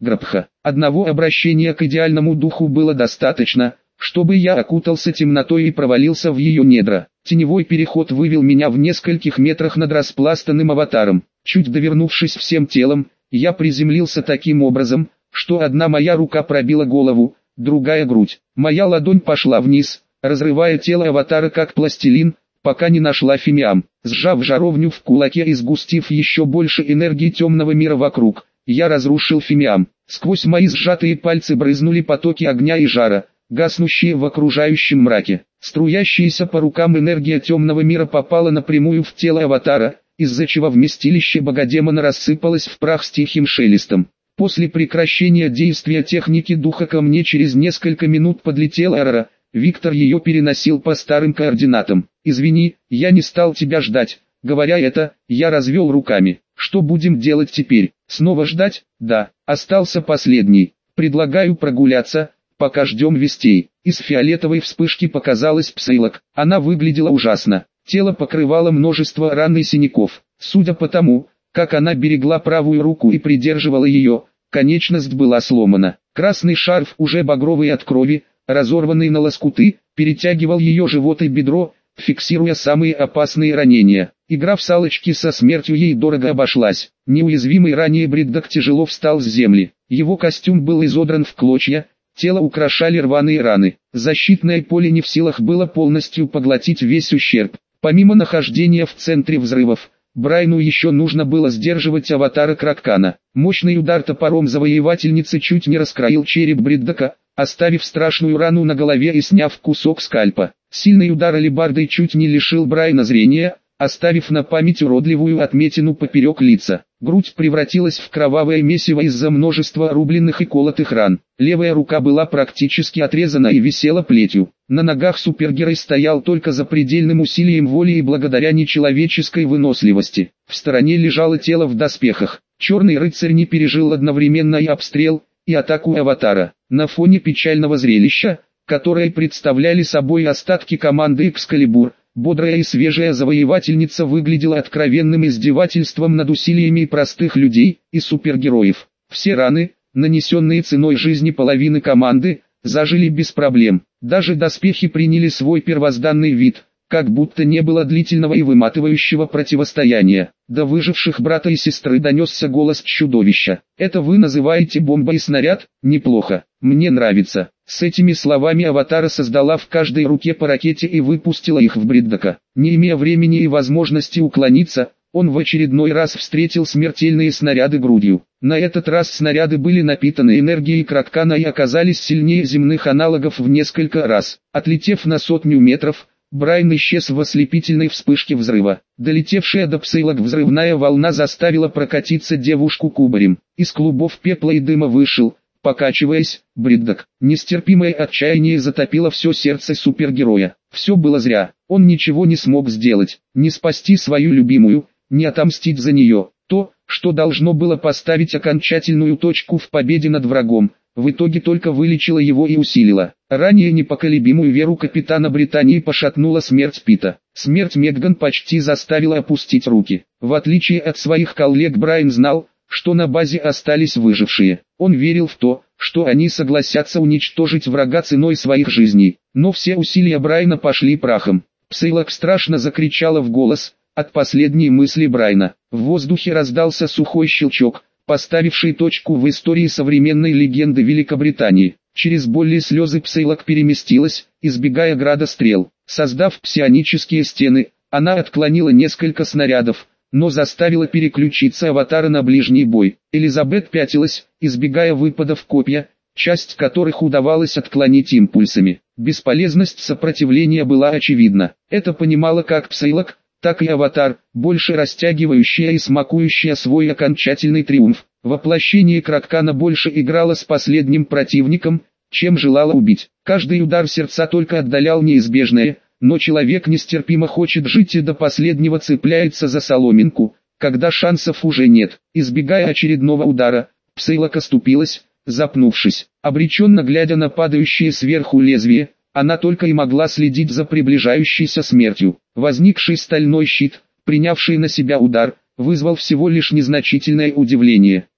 Грабха. Одного обращения к идеальному духу было достаточно, чтобы я окутался темнотой и провалился в ее недра. Теневой переход вывел меня в нескольких метрах над распластанным аватаром. Чуть довернувшись всем телом, я приземлился таким образом, что одна моя рука пробила голову, другая грудь. Моя ладонь пошла вниз, разрывая тело аватара как пластилин, пока не нашла фимиам. Сжав жаровню в кулаке и сгустив еще больше энергии темного мира вокруг, я разрушил фимиам. Сквозь мои сжатые пальцы брызнули потоки огня и жара, гаснущие в окружающем мраке. Струящаяся по рукам энергия темного мира попала напрямую в тело аватара, из-за чего вместилище богодемона рассыпалось в прах с тихим шелестом. После прекращения действия техники духа ко мне через несколько минут подлетел Эрора. Виктор ее переносил по старым координатам. «Извини, я не стал тебя ждать». Говоря это, я развел руками. «Что будем делать теперь? Снова ждать?» «Да, остался последний. Предлагаю прогуляться, пока ждем вестей». Из фиолетовой вспышки показалась Псейлок. Она выглядела ужасно. Тело покрывало множество ран и синяков. Судя по тому, как она берегла правую руку и придерживала ее, конечность была сломана. Красный шарф, уже багровый от крови, разорванный на лоскуты, перетягивал ее живот и бедро, фиксируя самые опасные ранения. Игра в салочки со смертью ей дорого обошлась. Неуязвимый ранее Бриддок тяжело встал с земли. Его костюм был изодран в клочья, тело украшали рваные раны. Защитное поле не в силах было полностью поглотить весь ущерб. Помимо нахождения в центре взрывов, Брайну еще нужно было сдерживать аватара Краккана. Мощный удар топором завоевательницы чуть не раскроил череп Бриддока, оставив страшную рану на голове и сняв кусок скальпа. Сильный удар алебардой чуть не лишил Брайна зрения, оставив на память уродливую отметину поперек лица. Грудь превратилась в кровавое месиво из-за множества рубленных и колотых ран. Левая рука была практически отрезана и висела плетью. На ногах супергерой стоял только запредельным усилием воли и благодаря нечеловеческой выносливости. В стороне лежало тело в доспехах. Черный рыцарь не пережил одновременно и обстрел, и атаку аватара. На фоне печального зрелища, которое представляли собой остатки команды Экскалибур, бодрая и свежая завоевательница выглядела откровенным издевательством над усилиями простых людей и супергероев. Все раны, нанесенные ценой жизни половины команды, зажили без проблем. Даже доспехи приняли свой первозданный вид, как будто не было длительного и выматывающего противостояния. До выживших брата и сестры донесся голос чудовища. «Это вы называете бомбой и снаряд? Неплохо. Мне нравится». С этими словами аватара создала в каждой руке по ракете и выпустила их в Бриддока. Не имея времени и возможности уклониться, он в очередной раз встретил смертельные снаряды грудью. На этот раз снаряды были напитаны энергией Краккана и оказались сильнее земных аналогов в несколько раз. Отлетев на 100 метров, Брайан исчез в ослепительной вспышке взрыва. Долетевшая до Псейлок взрывная волна заставила прокатиться девушку кубарем. Из клубов пепла и дыма вышел, покачиваясь, Бриддок. Нестерпимое отчаяние затопило все сердце супергероя. Все было зря. Он ничего не смог сделать. Не спасти свою любимую, не отомстить за нее. То, что должно было поставить окончательную точку в победе над врагом, в итоге только вылечила его и усилила. Ранее непоколебимую веру капитана Британии пошатнула смерть Пита. Смерть Меган почти заставила опустить руки. В отличие от своих коллег, Брайан знал, что на базе остались выжившие. Он верил в то, что они согласятся уничтожить врага ценой своих жизней. Но все усилия Брайана пошли прахом. Псейлок страшно закричала в голос от последней мысли Брайана. В воздухе раздался сухой щелчок, поставивший точку в истории современной легенды Великобритании. Через боль и слезы Псейлок переместилась, избегая града стрел. Создав псионические стены, она отклонила несколько снарядов, но заставила переключиться аватара на ближний бой. Элизабет пятилась, избегая выпадов копья, часть которых удавалось отклонить импульсами. Бесполезность сопротивления была очевидна. Это понимала как Псейлок, так и аватар, больше растягивающая и смакующая свой окончательный триумф. Воплощение Краккана больше играло с последним противником, чем желала убить. Каждый удар сердца только отдалял неизбежное, но человек нестерпимо хочет жить и до последнего цепляется за соломинку, когда шансов уже нет. Избегая очередного удара, Псейлок оступилась, запнувшись. Обреченно глядя на падающее сверху лезвие, она только и могла следить за приближающейся смертью. Возникший стальной щит, принявший на себя удар, вызвал всего лишь незначительное удивление.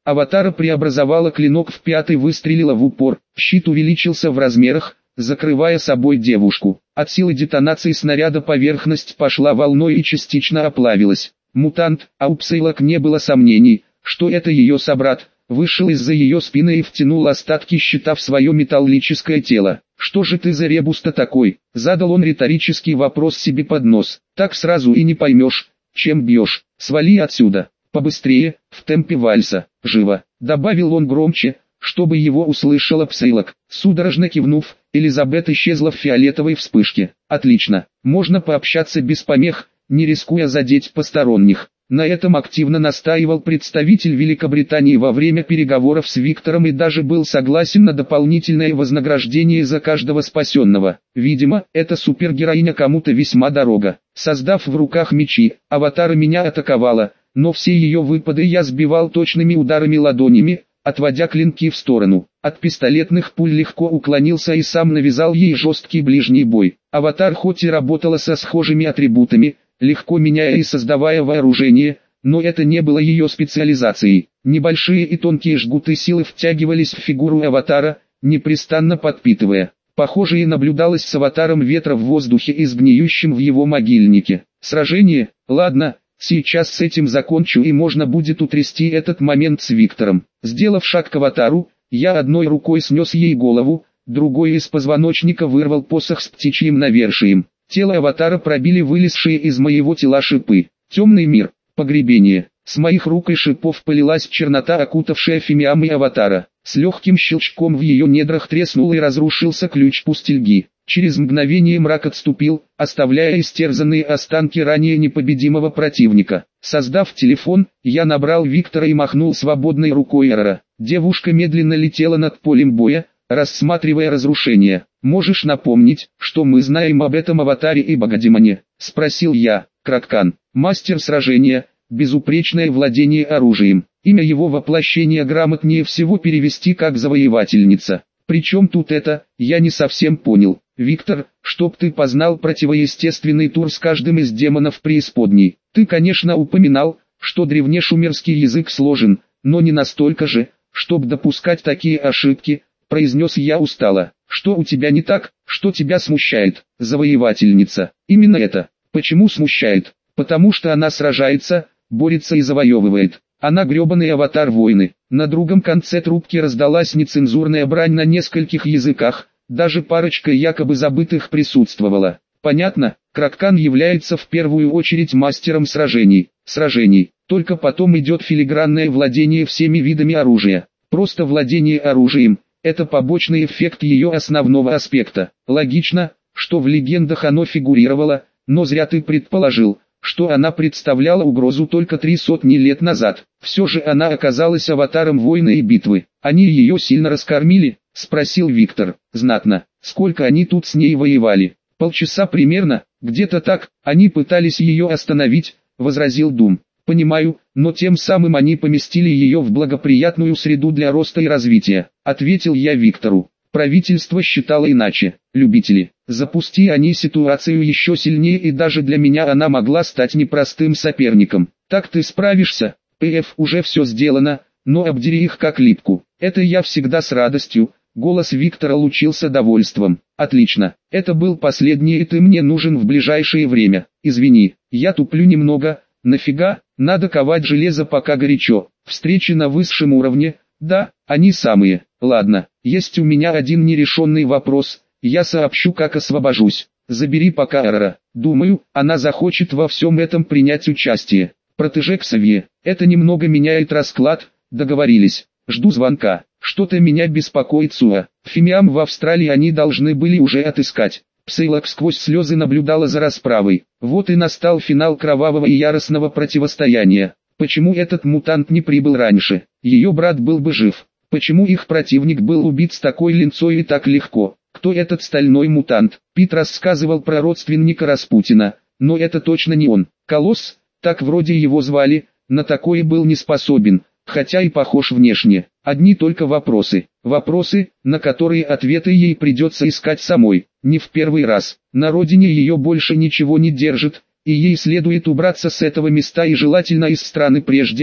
Аватара преобразовала клинок в пятый, выстрелила в упор, щит увеличился в размерах, закрывая собой девушку. От силы детонации снаряда поверхность пошла волной и частично оплавилась. Мутант, а у Псейлок не было сомнений, что это ее собрат, вышел из-за ее спины и втянул остатки щита в свое металлическое тело. «Что же ты за ребуста такой?» — задал он риторический вопрос себе под нос. «Так сразу и не поймешь, чем бьешь. Свали отсюда, побыстрее, в темпе вальса, живо», — добавил он громче, чтобы его услышала Псейлок. Судорожно кивнув, Элизабет исчезла в фиолетовой вспышке. «Отлично, можно пообщаться без помех, не рискуя задеть посторонних». На этом активно настаивал представитель Великобритании во время переговоров с Виктором и даже был согласен на дополнительное вознаграждение за каждого спасенного. Видимо, эта супергероиня кому-то весьма дорога. Создав в руках мечи, Аватара меня атаковала, но все ее выпады я сбивал точными ударами ладонями, отводя клинки в сторону. От пистолетных пуль легко уклонился и сам навязал ей жесткий ближний бой. Аватар хоть и работала со схожими атрибутами, легко меняя и создавая вооружение, но это не было ее специализацией. Небольшие и тонкие жгуты силы втягивались в фигуру Аватара, непрестанно подпитывая. Похоже, и наблюдалось с Аватаром ветра в воздухе и с гниющим в его могильнике. Сражение? Ладно, сейчас с этим закончу и можно будет утрясти этот момент с Виктором. Сделав шаг к Аватару, я одной рукой снес ей голову, другой из позвоночника вырвал посох с птичьим навершием. Тело Аватара пробили вылезшие из моего тела шипы. Темный мир, погребение. С моих рук и шипов полилась чернота, окутавшая фимиам и Аватара. С легким щелчком в ее недрах треснул и разрушился ключ пустельги. Через мгновение мрак отступил, оставляя истерзанные останки ранее непобедимого противника. Создав телефон, я набрал Виктора и махнул свободной рукой Эрора. Девушка медленно летела над полем боя, рассматривая разрушения. «Можешь напомнить, что мы знаем об этом Аватаре и Богодемоне?» — спросил я. Краккан, мастер сражения, безупречное владение оружием. Имя его воплощения грамотнее всего перевести как «завоевательница». Причем тут это, я не совсем понял. Виктор, чтоб ты познал противоестественный тур с каждым из демонов преисподней. Ты, конечно, упоминал, что древнешумерский язык сложен, но не настолько же, чтоб допускать такие ошибки, произнес я устало. Что у тебя не так, что тебя смущает, завоевательница? Именно это. Почему смущает? Потому что она сражается, борется и завоевывает. Она гребаный аватар войны. На другом конце трубки раздалась нецензурная брань на нескольких языках, даже парочка якобы забытых присутствовала. Понятно, Краккан является в первую очередь мастером сражений. Только потом идет филигранное владение всеми видами оружия. Просто владение оружием – это побочный эффект ее основного аспекта. Логично, что в легендах оно фигурировало, но зря ты предположил, что она представляла угрозу только 300 лет назад. Все же она оказалась аватаром войны и битвы. Они ее сильно раскормили, спросил Виктор. Знатно. Сколько они тут с ней воевали? Полчаса примерно, где-то так. Они пытались ее остановить, возразил Дум. Понимаю, но тем самым они поместили ее в благоприятную среду для роста и развития, ответил я Виктору. Правительство считало иначе. Любители, запусти они ситуацию еще сильнее, и даже для меня она могла стать непростым соперником. Так ты справишься? ПФ, уже все сделано, но обдери их как липку. Это я всегда с радостью. Голос Виктора лучился довольством. Отлично, это был последний, и ты мне нужен в ближайшее время. Извини, я туплю немного. Нафига? Надо ковать железо пока горячо. Встречи на высшем уровне? Да, они самые. Ладно, есть у меня один нерешенный вопрос. Я сообщу, как освобожусь. Забери пока Эрора. Думаю, она захочет во всем этом принять участие. Протеже Ксавье. Это немного меняет расклад. Договорились. Жду звонка. Что-то меня беспокоит Суа. Фимиам в Австралии они должны были уже отыскать. Псейлок сквозь слезы наблюдала за расправой. Вот и настал финал кровавого и яростного противостояния. Почему этот мутант не прибыл раньше? Ее брат был бы жив. Почему их противник был убит с такой линцой и так легко? Кто этот стальной мутант? Пит рассказывал про родственника Распутина, но это точно не он. Колосс, так вроде его звали, на такое был не способен, хотя и похож внешне. Одни только вопросы. Вопросы, на которые ответы ей придется искать самой. Не в первый раз. На родине ее больше ничего не держит, и ей следует убраться с этого места и желательно из страны прежде,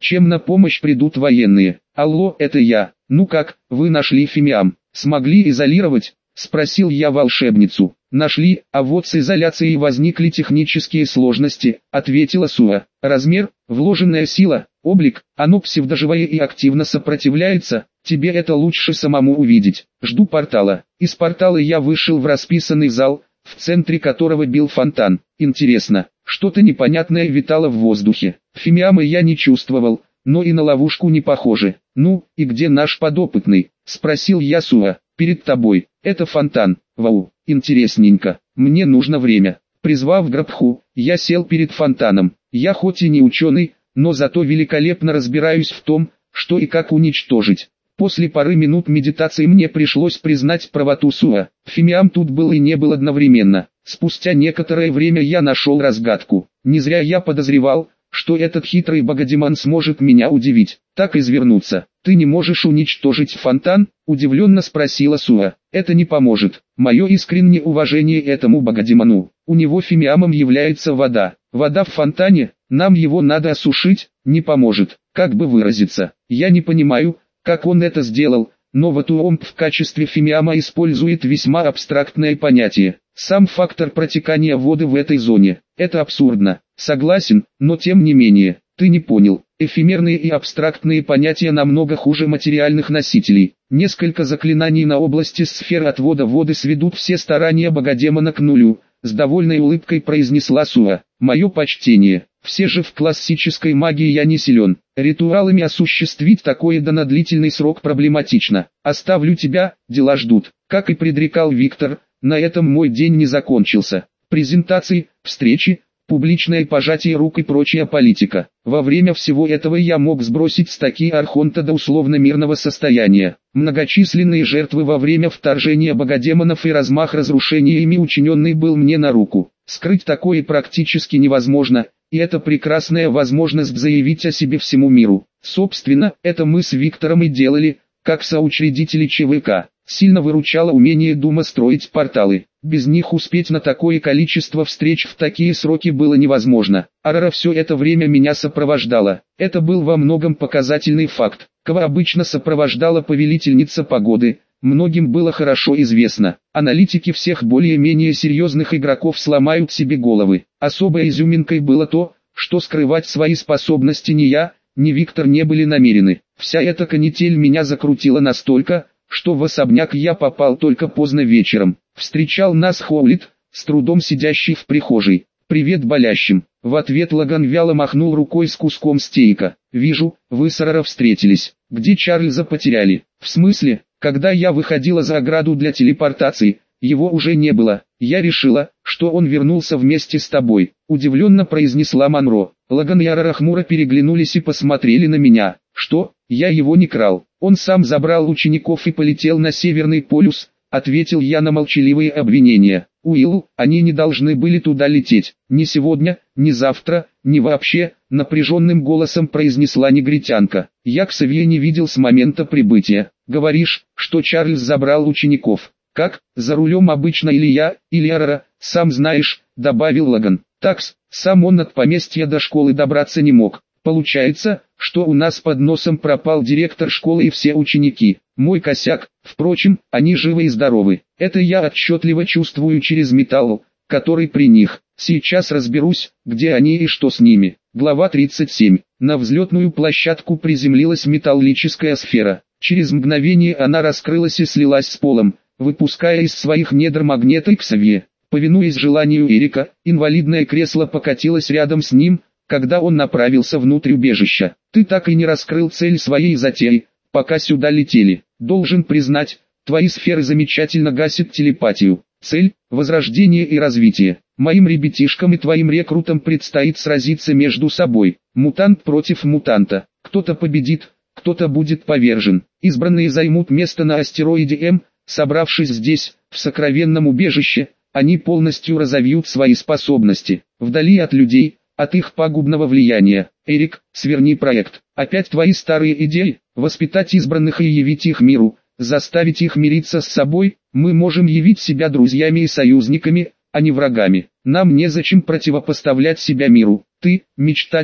чем на помощь придут военные. Алло, это я. Ну как, вы нашли фимиам? Смогли изолировать? Спросил я волшебницу. Нашли, а вот с изоляцией возникли технические сложности, ответила Суа. Размер, вложенная сила, облик, оно псевдоживое и активно сопротивляется, тебе это лучше самому увидеть. Жду портала. Из портала я вышел в расписанный зал, в центре которого бил фонтан. Интересно, что-то непонятное витало в воздухе. Фимиамы я не чувствовал, но и на ловушку не похоже. Ну, и где наш подопытный? Спросил я Суа. Перед тобой. Это фонтан. Вау, интересненько. Мне нужно время. Призвав Грабху, я сел перед фонтаном. Я хоть и не ученый, но зато великолепно разбираюсь в том, что и как уничтожить. После пары минут медитации мне пришлось признать правоту Суа. Фимиам тут был и не был одновременно. Спустя некоторое время я нашел разгадку. Не зря я подозревал, что этот хитрый богадемон сможет меня удивить. Так извернуться. Ты не можешь уничтожить фонтан? Удивленно спросила Суа. Это не поможет. Мое искреннее уважение этому богадемону. У него фимиамом является вода. Вода в фонтане, нам его надо осушить, не поможет. Как бы выразиться? Я не понимаю, как он это сделал, но Ватуомб в качестве фимиама использует весьма абстрактное понятие. Сам фактор протекания воды в этой зоне. Это абсурдно. Согласен, но тем не менее, ты не понял. Эфемерные и абстрактные понятия намного хуже материальных носителей. Несколько заклинаний на области сфер отвода воды сведут все старания богадемона к нулю. С довольной улыбкой произнесла Суа. Мое почтение. Все же в классической магии я не силен. Ритуалами осуществить такое да на длительный срок проблематично. Оставлю тебя, дела ждут. Как и предрекал Виктор, на этом мой день не закончился. Презентации, встречи, публичное пожатие рук и прочая политика. Во время всего этого я мог сбросить стаки Архонта до условно-мирного состояния. Многочисленные жертвы во время вторжения богадемонов и размах разрушения ими учиненный был мне на руку. Скрыть такое практически невозможно, и это прекрасная возможность заявить о себе всему миру. Собственно, это мы с Виктором и делали, как соучредители ЧВК. Сильно выручало умение Дума строить порталы. Без них успеть на такое количество встреч в такие сроки было невозможно. Арара все это время меня сопровождала. Это был во многом показательный факт. Кого обычно сопровождала повелительница погоды, многим было хорошо известно. Аналитики всех более-менее серьезных игроков сломают себе головы. Особой изюминкой было то, что скрывать свои способности ни я, ни Виктор не были намерены. Вся эта канитель меня закрутила настолько, что в особняк я попал только поздно вечером. Встречал нас Хоулит, с трудом сидящий в прихожей. «Привет болящим!» В ответ Лаган вяло махнул рукой с куском стейка. «Вижу, вы с Арара встретились. Где Чарльза потеряли?» «В смысле?» «Когда я выходила за ограду для телепортации, его уже не было. Я решила, что он вернулся вместе с тобой», — удивленно произнесла Монро. Лаган и Арара хмуро переглянулись и посмотрели на меня. «Что? Я его не крал. Он сам забрал учеников и полетел на Северный полюс», — ответил я на молчаливые обвинения. «Уилл, они не должны были туда лететь. Ни сегодня, ни завтра, ни вообще», — напряженным голосом произнесла негритянка. «Я Ксавье не видел с момента прибытия. Говоришь, что Чарльз забрал учеников. Как? За рулем обычно или я, или Арара, сам знаешь», — добавил Лаган. «Такс, сам он от поместья до школы добраться не мог. Получается, что у нас под носом пропал директор школы и все ученики. Мой косяк. Впрочем, они живы и здоровы. Это я отчетливо чувствую через металл, который при них. Сейчас разберусь, где они и что с ними». Глава 37. На взлетную площадку приземлилась металлическая сфера. Через мгновение она раскрылась и слилась с полом, выпуская из своих недр магнета Ксавье. Повинуясь желанию Эрика, инвалидное кресло покатилось рядом с ним, когда он направился внутрь убежища. «Ты так и не раскрыл цель своей затеи, пока сюда летели. Должен признать, твои сферы замечательно гасят телепатию. Цель – возрождение и развитие. Моим ребятишкам и твоим рекрутам предстоит сразиться между собой. Мутант против мутанта. Кто-то победит, кто-то будет повержен. Избранные займут место на астероиде М. Собравшись здесь, в сокровенном убежище, они полностью разовьют свои способности. Вдали от людей, от их пагубного влияния. Эрик, сверни проект. Опять твои старые идеи? Воспитать избранных и явить их миру, заставить их мириться с собой? Мы можем явить себя друзьями и союзниками, а не врагами. Нам незачем противопоставлять себя миру. Ты, мечтатель,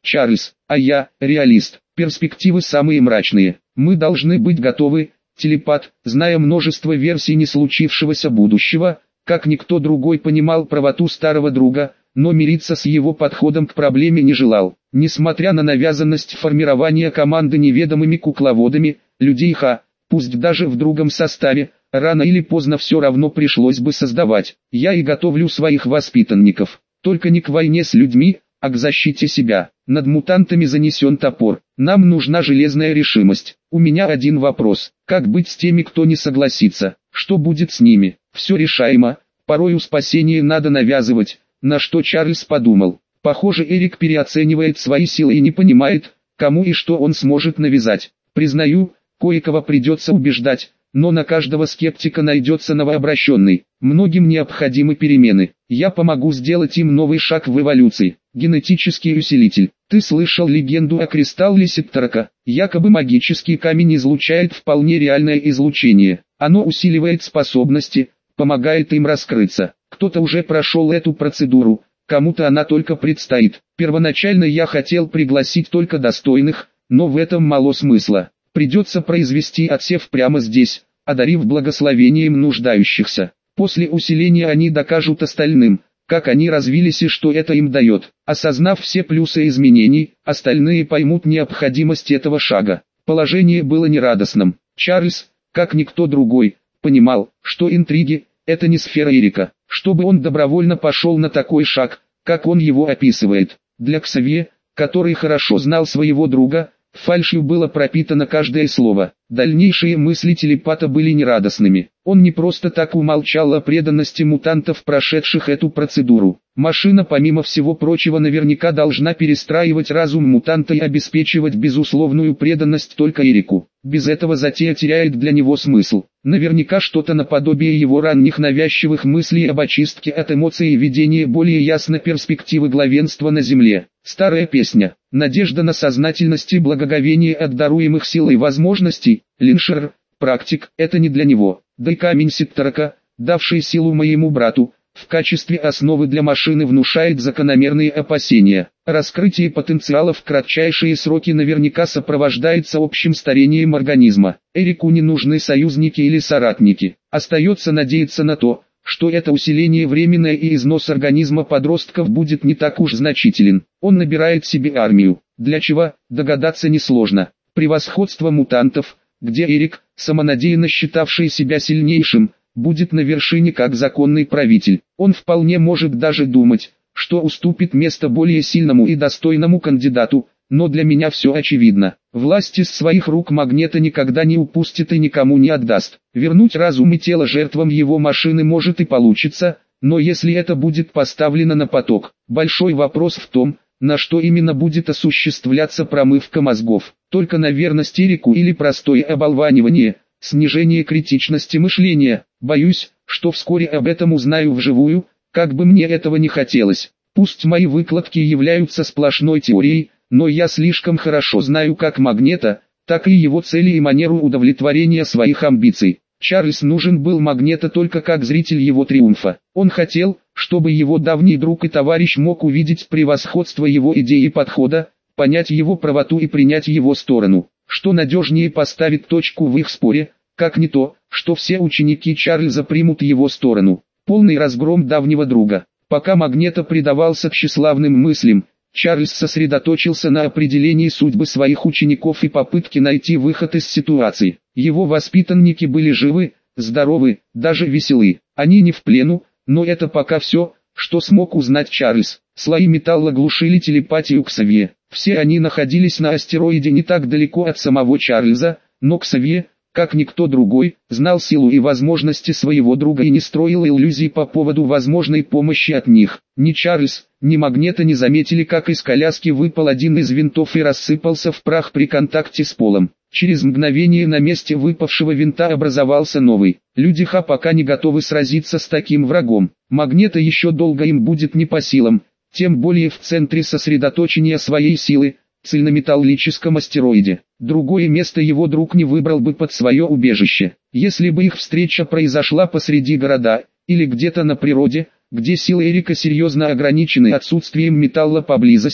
Чарльз, а я – реалист. Перспективы самые мрачные. Мы должны быть готовы, телепат, зная множество версий не случившегося будущего, как никто другой понимал правоту старого друга, но мириться с его подходом к проблеме не желал. Несмотря на навязанность формирования команды неведомыми кукловодами, людей пусть даже в другом составе, рано или поздно все равно пришлось бы создавать. Я и готовлю своих воспитанников, только не к войне с людьми, а к защите себя. Над мутантами занесен топор. Нам нужна железная решимость. У меня один вопрос. Как быть с теми, кто не согласится? Что будет с ними? Все решаемо. Порою спасение надо навязывать. На что Чарльз подумал. Похоже, Эрик переоценивает свои силы и не понимает, кому и что он сможет навязать. Признаю, кое-кого придется убеждать, но на каждого скептика найдется новообращенный. Многим необходимы перемены. Я помогу сделать им новый шаг в эволюции. Генетический усилитель. Ты слышал легенду о кристалле Сеттрака? Якобы магический камень излучает вполне реальное излучение. Оно усиливает способности, помогает им раскрыться. Кто-то уже прошел эту процедуру, кому-то она только предстоит. Первоначально я хотел пригласить только достойных, но в этом мало смысла. Придется произвести отсев прямо здесь, одарив благословением нуждающихся. После усиления они докажут остальным, как они развились и что это им дает. Осознав все плюсы изменений, остальные поймут необходимость этого шага. Положение было нерадостным. Чарльз, как никто другой, понимал, что интриги – это не сфера Эрика, чтобы он добровольно пошел на такой шаг, как он его описывает. Для Ксавье, который хорошо знал своего друга, фальшью было пропитано каждое слово. Дальнейшие мысли телепата были нерадостными. Он не просто так умолчал о преданности мутантов, прошедших эту процедуру. Машина, помимо всего прочего, наверняка должна перестраивать разум мутанта и обеспечивать безусловную преданность только Эрику. Без этого затея теряет для него смысл. Наверняка что-то наподобие его ранних навязчивых мыслей об очистке от эмоций и видении более ясно перспективы главенства на Земле. Старая песня. Надежда на сознательность и благоговение от даруемых сил и возможностей. Линшер, практик, это не для него. Да и камень Сеттрака, давший силу моему брату, в качестве основы для машины внушает закономерные опасения. Раскрытие потенциала в кратчайшие сроки наверняка сопровождается общим старением организма. Эрику не нужны союзники или соратники. Остается надеяться на то, что это усиление временное и износ организма подростков будет не так уж значителен. Он набирает себе армию. Для чего, догадаться несложно. Превосходство мутантов, где Эрик, самонадеянно считавший себя сильнейшим, будет на вершине как законный правитель. Он вполне может даже думать, что уступит место более сильному и достойному кандидату, но для меня все очевидно. Власть из своих рук Магнето никогда не упустит и никому не отдаст. Вернуть разум и тело жертвам его машины может и получится, но если это будет поставлено на поток, большой вопрос в том, на что именно будет осуществляться промывка мозгов. Только на верность Эрику или простое оболванивание, снижение критичности мышления. Боюсь, что вскоре об этом узнаю вживую, как бы мне этого не хотелось. Пусть мои выкладки являются сплошной теорией, но я слишком хорошо знаю как Магнето, так и его цели и манеру удовлетворения своих амбиций. Чарльз нужен был Магнето только как зритель его триумфа. Он хотел, чтобы его давний друг и товарищ мог увидеть превосходство его идеи и подхода, понять его правоту и принять его сторону. Что надежнее поставит точку в их споре, как не то, что все ученики Чарльза примут его сторону. Полный разгром давнего друга. Пока Магнето предавался тщеславным мыслям, Чарльз сосредоточился на определении судьбы своих учеников и попытке найти выход из ситуации. Его воспитанники были живы, здоровы, даже веселы. Они не в плену, но это пока все, что смог узнать Чарльз. Слои металла глушили телепатию Ксавье. Все они находились на астероиде не так далеко от самого Чарльза, но Ксавье, как никто другой, знал силу и возможности своего друга и не строил иллюзий по поводу возможной помощи от них. Ни Чарльз, ни Магнето не заметили, как из коляски выпал один из винтов и рассыпался в прах при контакте с полом. Через мгновение на месте выпавшего винта образовался новый. Люди пока не готовы сразиться с таким врагом. Магнето еще долго им будет не по силам, тем более в центре сосредоточения своей силы, цельнометаллическом астероиде. Другое место его друг не выбрал бы под свое убежище. Если бы их встреча произошла посреди города, или где-то на природе, где силы Эрика серьезно ограничены отсутствием металла поблизости,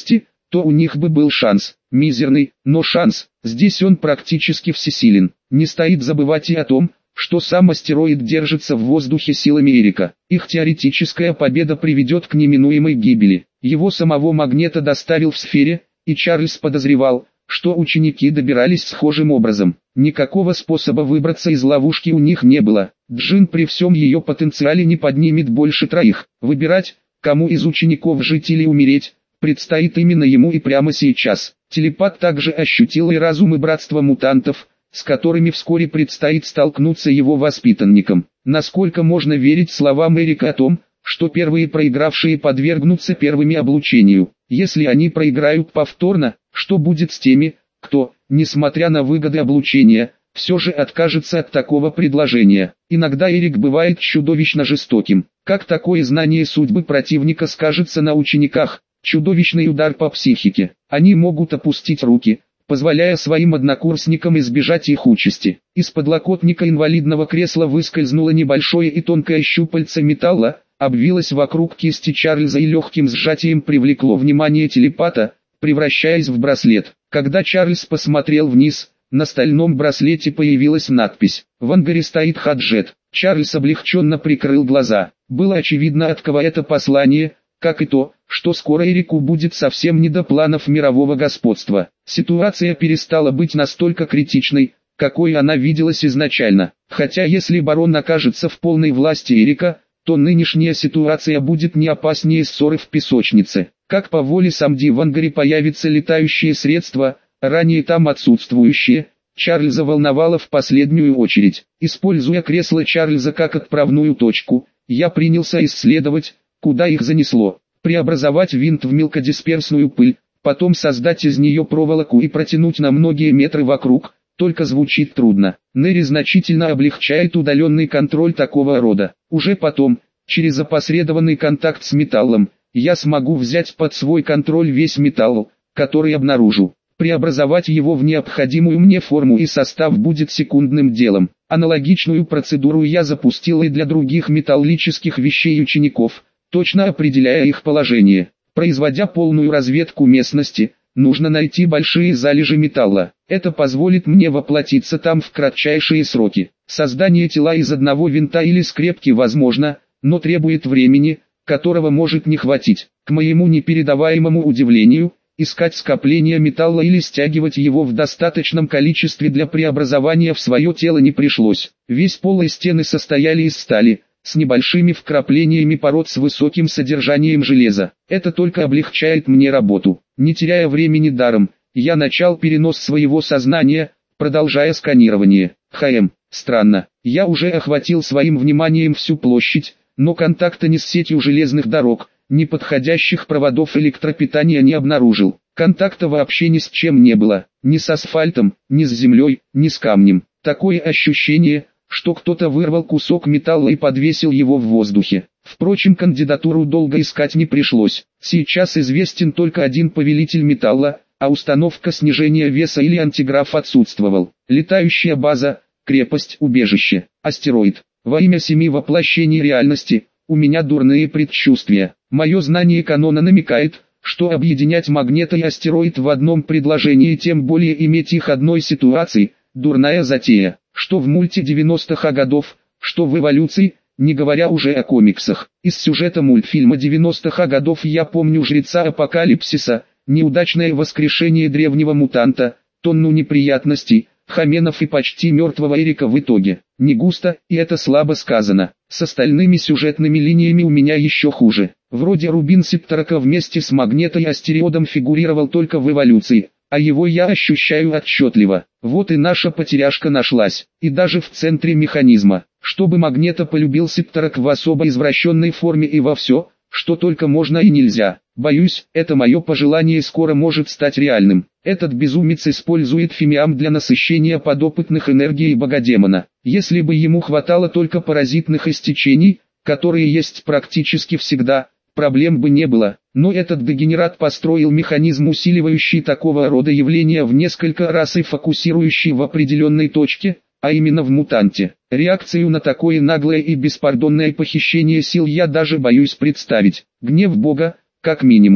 то у них бы был шанс. Мизерный, но шанс. Здесь он практически всесилен. Не стоит забывать и о том, что сам астероид держится в воздухе силами Эрика. Их теоретическая победа приведет к неминуемой гибели. Его самого Магнето доставил в сфере, и Чарльз подозревал, что ученики добирались схожим образом. Никакого способа выбраться из ловушки у них не было. Джин при всем ее потенциале не поднимет больше 3. Выбирать, кому из учеников жить или умереть, предстоит именно ему и прямо сейчас. Телепат также ощутил и разум, и братство мутантов, с которыми вскоре предстоит столкнуться его воспитанникам. Насколько можно верить словам Эрика о том, что первые проигравшие подвергнутся первыми облучению? Если они проиграют повторно, что будет с теми, кто, несмотря на выгоды облучения, все же откажется от такого предложения? Иногда Эрик бывает чудовищно жестоким. Как такое знание судьбы противника скажется на учениках? Чудовищный удар по психике. Они могут опустить руки, позволяя своим однокурсникам избежать их участи. Из подлокотника инвалидного кресла выскользнуло небольшое и тонкое щупальце металла, обвилось вокруг кисти Чарльза и легким сжатием привлекло внимание телепата, превращаясь в браслет. Когда Чарльз посмотрел вниз, на стальном браслете появилась надпись: «В ангаре стоит Хаджет». Чарльз облегченно прикрыл глаза. Было очевидно, от кого это послание, как и то, что скоро Эрику будет совсем не до планов мирового господства. Ситуация перестала быть настолько критичной, какой она виделась изначально. Хотя если барон окажется в полной власти Эрика, то нынешняя ситуация будет не опаснее ссоры в песочнице. Как по воле Самди в ангаре появятся летающие средства, ранее там отсутствующие, Чарльза волновало в последнюю очередь. Используя кресло Чарльза как отправную точку, я принялся исследовать, куда их занесло. Преобразовать винт в мелкодисперсную пыль, потом создать из нее проволоку и протянуть на многие метры вокруг, только звучит трудно. Нери значительно облегчает удаленный контроль такого рода. Уже потом, через опосредованный контакт с металлом, я смогу взять под свой контроль весь металл, который обнаружу. Преобразовать его в необходимую мне форму и состав будет секундным делом. Аналогичную процедуру я запустил и для других металлических вещей учеников, точно определяя их положение. Производя полную разведку местности, нужно найти большие залежи металла. Это позволит мне воплотиться там в кратчайшие сроки. Создание тела из одного винта или скрепки возможно, но требует времени, которого может не хватить. К моему непередаваемому удивлению, искать скопление металла или стягивать его в достаточном количестве для преобразования в свое тело не пришлось. Весь пол и стены состояли из стали, с небольшими вкраплениями пород с высоким содержанием железа. Это только облегчает мне работу. Не теряя времени даром, я начал перенос своего сознания, продолжая сканирование. Странно. Я уже охватил своим вниманием всю площадь, но контакта ни с сетью железных дорог, ни подходящих проводов электропитания не обнаружил. Контакта вообще ни с чем не было. Ни с асфальтом, ни с землей, ни с камнем. Такое ощущение, что кто-то вырвал кусок металла и подвесил его в воздухе. Впрочем, кандидатуру долго искать не пришлось. Сейчас известен только один повелитель металла, а установка снижения веса или антиграф отсутствовал. Летающая база, крепость, убежище, астероид. Во имя 7 воплощений реальности, у меня дурные предчувствия. Мое знание канона намекает, что объединять Магнето и астероид в одном предложении, тем более иметь их одной ситуации, дурная затея. Что в мульте 90-х годов, что в эволюции, не говоря уже о комиксах. Из сюжета мультфильма 90-х годов я помню жреца апокалипсиса, неудачное воскрешение древнего мутанта, тонну неприятностей, Хаменов и почти мертвого Эрика в итоге. Не густо, и это слабо сказано. С остальными сюжетными линиями у меня еще хуже. Вроде Рубин Септорока вместе с Магнето и Астериодом фигурировал только в эволюции, а его я ощущаю отчетливо. Вот и наша потеряшка нашлась, и даже в центре механизма. Чтобы Магнето полюбил Септорок в особо извращенной форме и во все, что только можно и нельзя. Боюсь, это мое пожелание скоро может стать реальным. Этот безумец использует фимиам для насыщения подопытных энергией богодемона. Если бы ему хватало только паразитных истечений, которые есть практически всегда, проблем бы не было. Но этот дегенерат построил механизм, усиливающий такого рода явления в несколько раз и фокусирующий в определенной точке, а именно в мутанте. Реакцию на такое наглое и беспардонное похищение сил я даже боюсь представить. Гнев Бога, как минимум.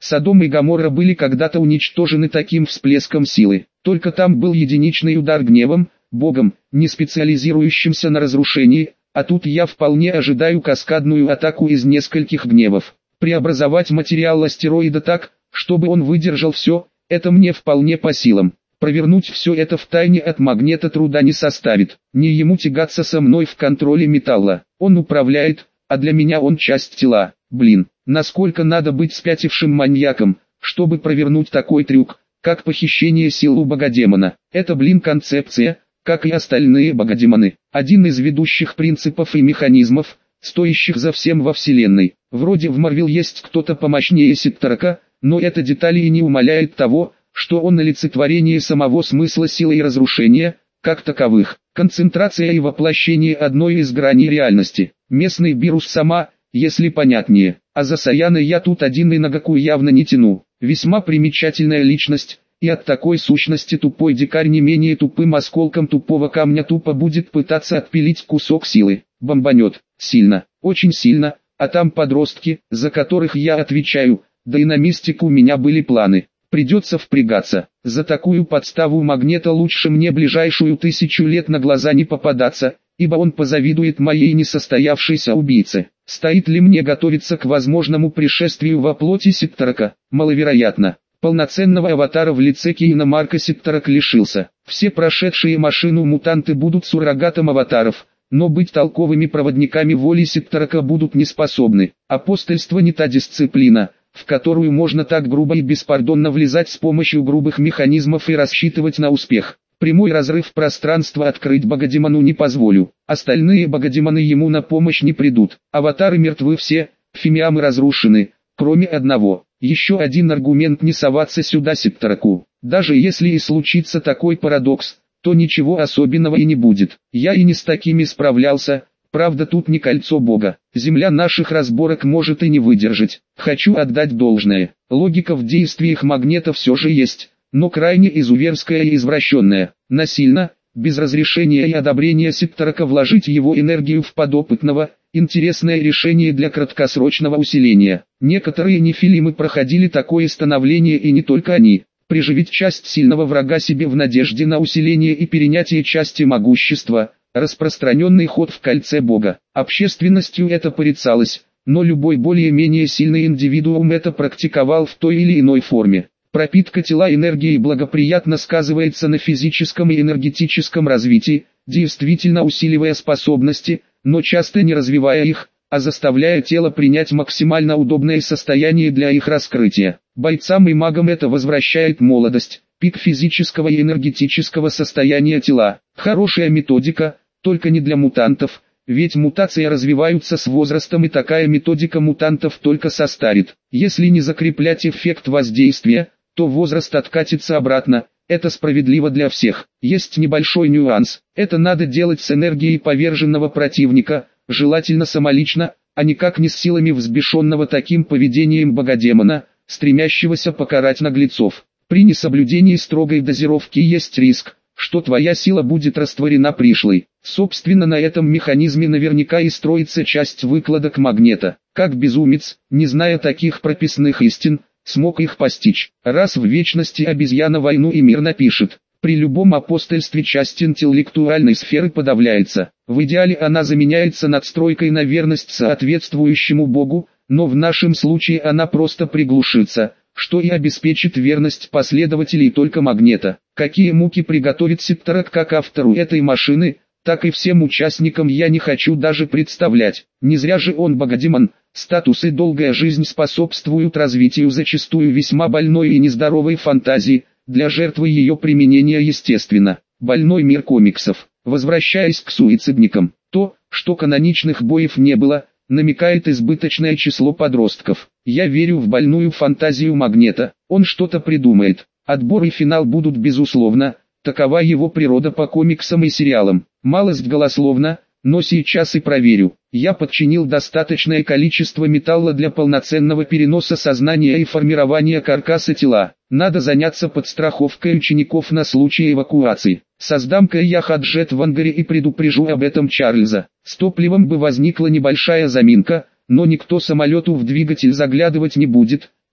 Содом и Гоморра были когда-то уничтожены таким всплеском силы. Только там был единичный удар гневом, Богом, не специализирующимся на разрушении, а тут я вполне ожидаю каскадную атаку из нескольких гневов. Преобразовать материал астероида так, чтобы он выдержал все, это мне вполне по силам. Провернуть все это втайне от магнета труда не составит. Не ему тягаться со мной в контроле металла. Он управляет, а для меня он часть тела. Блин, насколько надо быть спятившим маньяком, чтобы провернуть такой трюк, как похищение сил у богодемона. Это, концепция, как и остальные богодемоны. Один из ведущих принципов и механизмов, стоящих за всем во вселенной. Вроде в Марвел есть кто-то помощнее Ситтарака, но это детали и не умаляет того, что он олицетворение самого смысла силы и разрушения, как таковых. Концентрация и воплощение одной из граней реальности. Местный Бирус сама, если понятнее. А за Саяна я тут один и Нагаку явно не тяну. Весьма примечательная личность, и от такой сущности тупой дикарь не менее тупым осколком тупого камня тупо будет пытаться отпилить кусок силы. Бомбанет. Сильно. Очень сильно. А там подростки, за которых я отвечаю, да и на мистику у меня были планы. Придется впрягаться. За такую подставу магнета лучше мне ближайшую 1000 лет на глаза не попадаться, ибо он позавидует моей несостоявшейся убийце. Стоит ли мне готовиться к возможному пришествию во плоти Ситтарака? Маловероятно. Полноценного аватара в лице Кейна Марка Ситтарак лишился. Все прошедшие машину мутанты будут суррогатом аватаров, но быть толковыми проводниками воли Ситтарака будут не способны. Апостольство не та дисциплина, в которую можно так грубо и беспардонно влезать с помощью грубых механизмов и рассчитывать на успех. Прямой разрыв пространства открыть богодемону не позволю. Остальные богодемоны ему на помощь не придут. Аватары мертвы все, фимиамы разрушены, кроме одного. Еще один аргумент не соваться сюда Ситтараку. Даже если и случится такой парадокс, то ничего особенного и не будет. Я и не с такими справлялся. Правда, тут не кольцо Бога. Земля наших разборок может и не выдержать. Хочу отдать должное. Логика в действиях магнета все же есть, но крайне изуверская и извращенная. Насильно, без разрешения и одобрения Ситтарака вложить его энергию в подопытного – интересное решение для краткосрочного усиления. Некоторые нефилимы проходили такое становление, и не только они. Приживить часть сильного врага себе в надежде на усиление и перенятие части могущества – распространенный ход в кольце Бога. Общественностью это порицалось, но любой более-менее сильный индивидуум это практиковал в той или иной форме. Пропитка тела энергией благоприятно сказывается на физическом и энергетическом развитии, действительно усиливая способности, но часто не развивая их, а заставляя тело принять максимально удобное состояние для их раскрытия. Бойцам и магам это возвращает молодость, пик физического и энергетического состояния тела. Хорошая методика, только не для мутантов, ведь мутации развиваются с возрастом, и такая методика мутантов только состарит. Если не закреплять эффект воздействия, то возраст откатится обратно. Это справедливо для всех. Есть небольшой нюанс. Это надо делать с энергией поверженного противника, желательно самолично, а никак не с силами взбешенного таким поведением богодемона, стремящегося покарать наглецов. При несоблюдении строгой дозировки есть риск, что твоя сила будет растворена пришлой. Собственно, на этом механизме наверняка и строится часть выкладок магнета. Как безумец, не зная таких прописных истин, смог их постичь. Раз в вечности обезьяна войну и мир напишет. При любом апостольстве часть интеллектуальной сферы подавляется. В идеале она заменяется надстройкой на верность соответствующему Богу, но в нашем случае она просто приглушится, что и обеспечит верность последователей только магнета. Какие муки приготовит Ситтарак как автору этой машины, так и всем участникам я не хочу даже представлять. Не зря же он богодемон. Статус и долгая жизнь способствуют развитию зачастую весьма больной и нездоровой фантазии, для жертвы ее применения естественно. Больной мир комиксов. Возвращаясь к суицидникам, то, что каноничных боев не было, намекает избыточное число подростков. Я верю в больную фантазию магнета. Он что-то придумает. Отбор и финал будут безусловно, такова его природа по комиксам и сериалам. Малость голословно, но сейчас и проверю. Я подчинил достаточное количество металла для полноценного переноса сознания и формирования каркаса тела. Надо заняться подстраховкой учеников на случай эвакуации. Создам-ка я хаджет в ангаре и предупрежу об этом Чарльза. С топливом бы возникла небольшая заминка, но никто самолету в двигатель заглядывать не будет,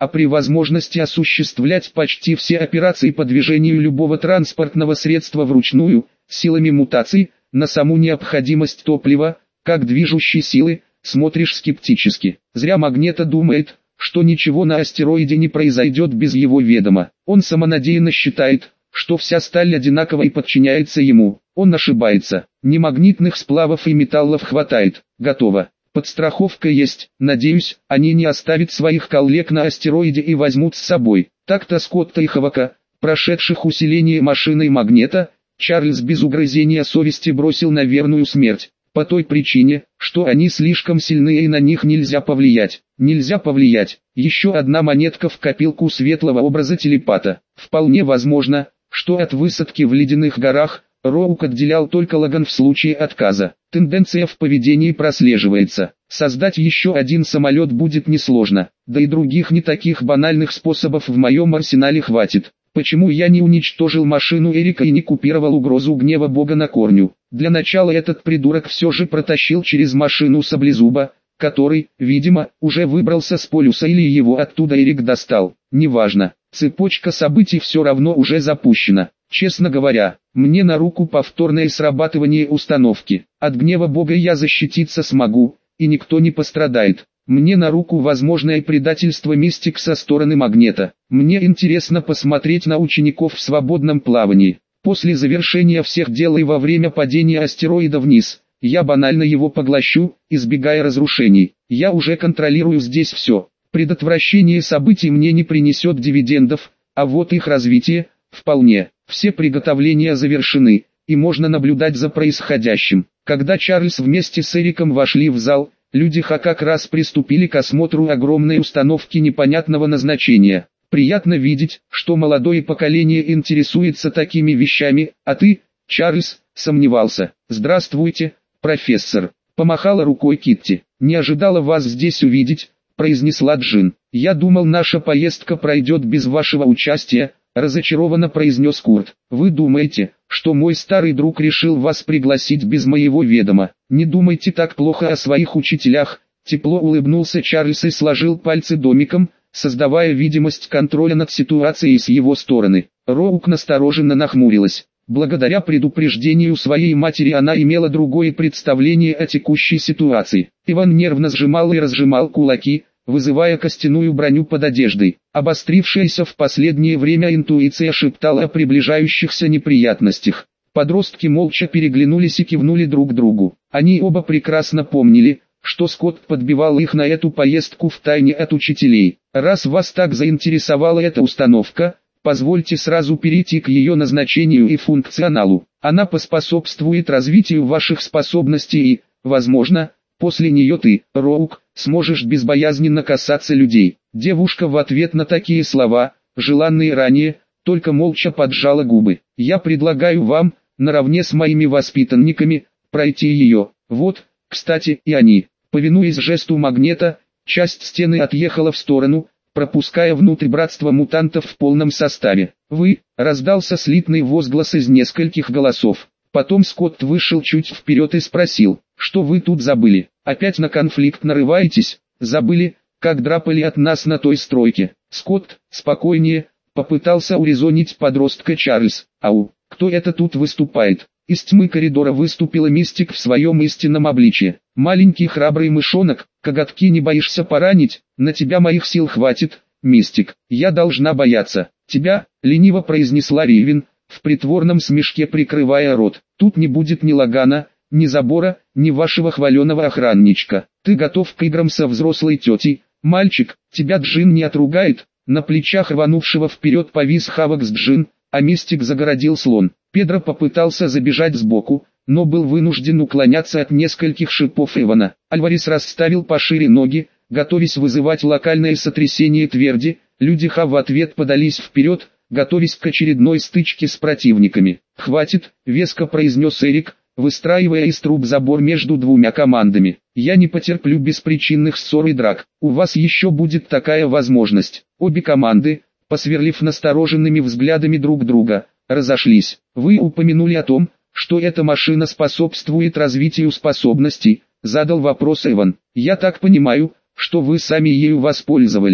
а при возможности осуществлять почти все операции по движению любого транспортного средства вручную, силами мутаций, на саму необходимость топлива, как движущей силы, смотришь скептически. Зря Магнето думает, что ничего на астероиде не произойдет без его ведома. Он самонадеянно считает, что вся сталь одинакова и подчиняется ему. Он ошибается. Немагнитных сплавов и металлов хватает. Готово. Подстраховка есть. Надеюсь, они не оставят своих коллег на астероиде и возьмут с собой. Так-то Скотта и Хавака, прошедших усиление машиной Магнето, Чарльз без угрызения совести бросил на верную смерть. По той причине, что они слишком сильны и на них нельзя повлиять. Нельзя повлиять. Еще одна монетка в копилку светлого образа телепата. Вполне возможно, что от высадки в ледяных горах Роук отделял только Лаган в случае отказа. Тенденция в поведении прослеживается. Создать еще один самолет будет несложно, да и других не таких банальных способов в моем арсенале хватит. Почему я не уничтожил машину Эрика и не купировал угрозу гнева Бога на корню? Для начала этот придурок все же протащил через машину Саблезуба, который, видимо, уже выбрался с полюса или его оттуда Эрик достал. Неважно, цепочка событий все равно уже запущена. Честно говоря, мне на руку повторное срабатывание установки. От гнева Бога я защититься смогу, и никто не пострадает. Мне на руку возможное предательство Мистик со стороны Магнето. Мне интересно посмотреть на учеников в свободном плавании. После завершения всех дел и во время падения астероида вниз, я банально его поглощу, избегая разрушений. Я уже контролирую здесь все. Предотвращение событий мне не принесет дивидендов, а вот их развитие – вполне. Все приготовления завершены, и можно наблюдать за происходящим. Когда Чарльз вместе с Эриком вошли в зал, люди как раз приступили к осмотру огромной установки непонятного назначения. Приятно видеть, что молодое поколение интересуется такими вещами, а ты, Чарльз, сомневался. «Здравствуйте, профессор», — помахала рукой Китти. «Не ожидала вас здесь увидеть», — произнесла Джин. «Я думал, наша поездка пройдет без вашего участия», — разочарованно произнес Курт. «Вы думаете, что мой старый друг решил вас пригласить без моего ведома? Не думайте так плохо о своих учителях», — тепло улыбнулся Чарльз и сложил пальцы домиком, создавая видимость контроля над ситуацией с его стороны. Роук настороженно нахмурилась. Благодаря предупреждению своей матери она имела другое представление о текущей ситуации. Иван нервно сжимал и разжимал кулаки, вызывая костяную броню под одеждой. Обострившаяся в последнее время интуиция шептала о приближающихся неприятностях. Подростки молча переглянулись и кивнули друг другу. Они оба прекрасно помнили, что Скотт подбивал их на эту поездку втайне от учителей. «Раз вас так заинтересовала эта установка, позвольте сразу перейти к ее назначению и функционалу. Она поспособствует развитию ваших способностей и, возможно, после нее ты, Роук, сможешь безбоязненно касаться людей». Девушка в ответ на такие слова, желанные ранее, только молча поджала губы. «Я предлагаю вам, наравне с моими воспитанниками, пройти ее. Вот, кстати, и они». Повинуясь жесту Магнето, часть стены отъехала в сторону, пропуская внутрь братство мутантов в полном составе. «Вы», — раздался слитный возглас из нескольких голосов. Потом Скотт вышел чуть вперед и спросил: «Что вы тут забыли? Опять на конфликт нарываетесь? Забыли, как драпали от нас на той стройке?» «Скотт, спокойнее», — попытался урезонить подростка Чарльз. «Ау, кто это тут выступает?» Из тьмы коридора выступила Мистик в своем истинном обличье. «Маленький храбрый мышонок, коготки не боишься поранить? На тебя моих сил хватит, Мистик. Я должна бояться тебя», — лениво произнесла Ривен, в притворном смешке прикрывая рот. «Тут не будет ни Лагана, ни забора, ни вашего хваленого охранничка. Ты готов к играм со взрослой тетей? Мальчик, тебя Джин не отругает?» На плечах рванувшего вперед повис Хавок с Джин, а Мистик загородил слон. Педро попытался забежать сбоку, но был вынужден уклоняться от нескольких шипов Ивана. Альварес расставил пошире ноги, готовясь вызывать локальное сотрясение тверди. Люди Ха в ответ подались вперед, готовясь к очередной стычке с противниками. «Хватит», — веско произнес Эрик, выстраивая из труб забор между двумя командами. «Я не потерплю беспричинных ссор и драк. У вас еще будет такая возможность». Обе команды, посверлив настороженными взглядами друг друга, разошлись. «Вы упомянули о том, что эта машина способствует развитию способностей», — задал вопрос Иван. «Я так понимаю, что вы сами ею воспользовались».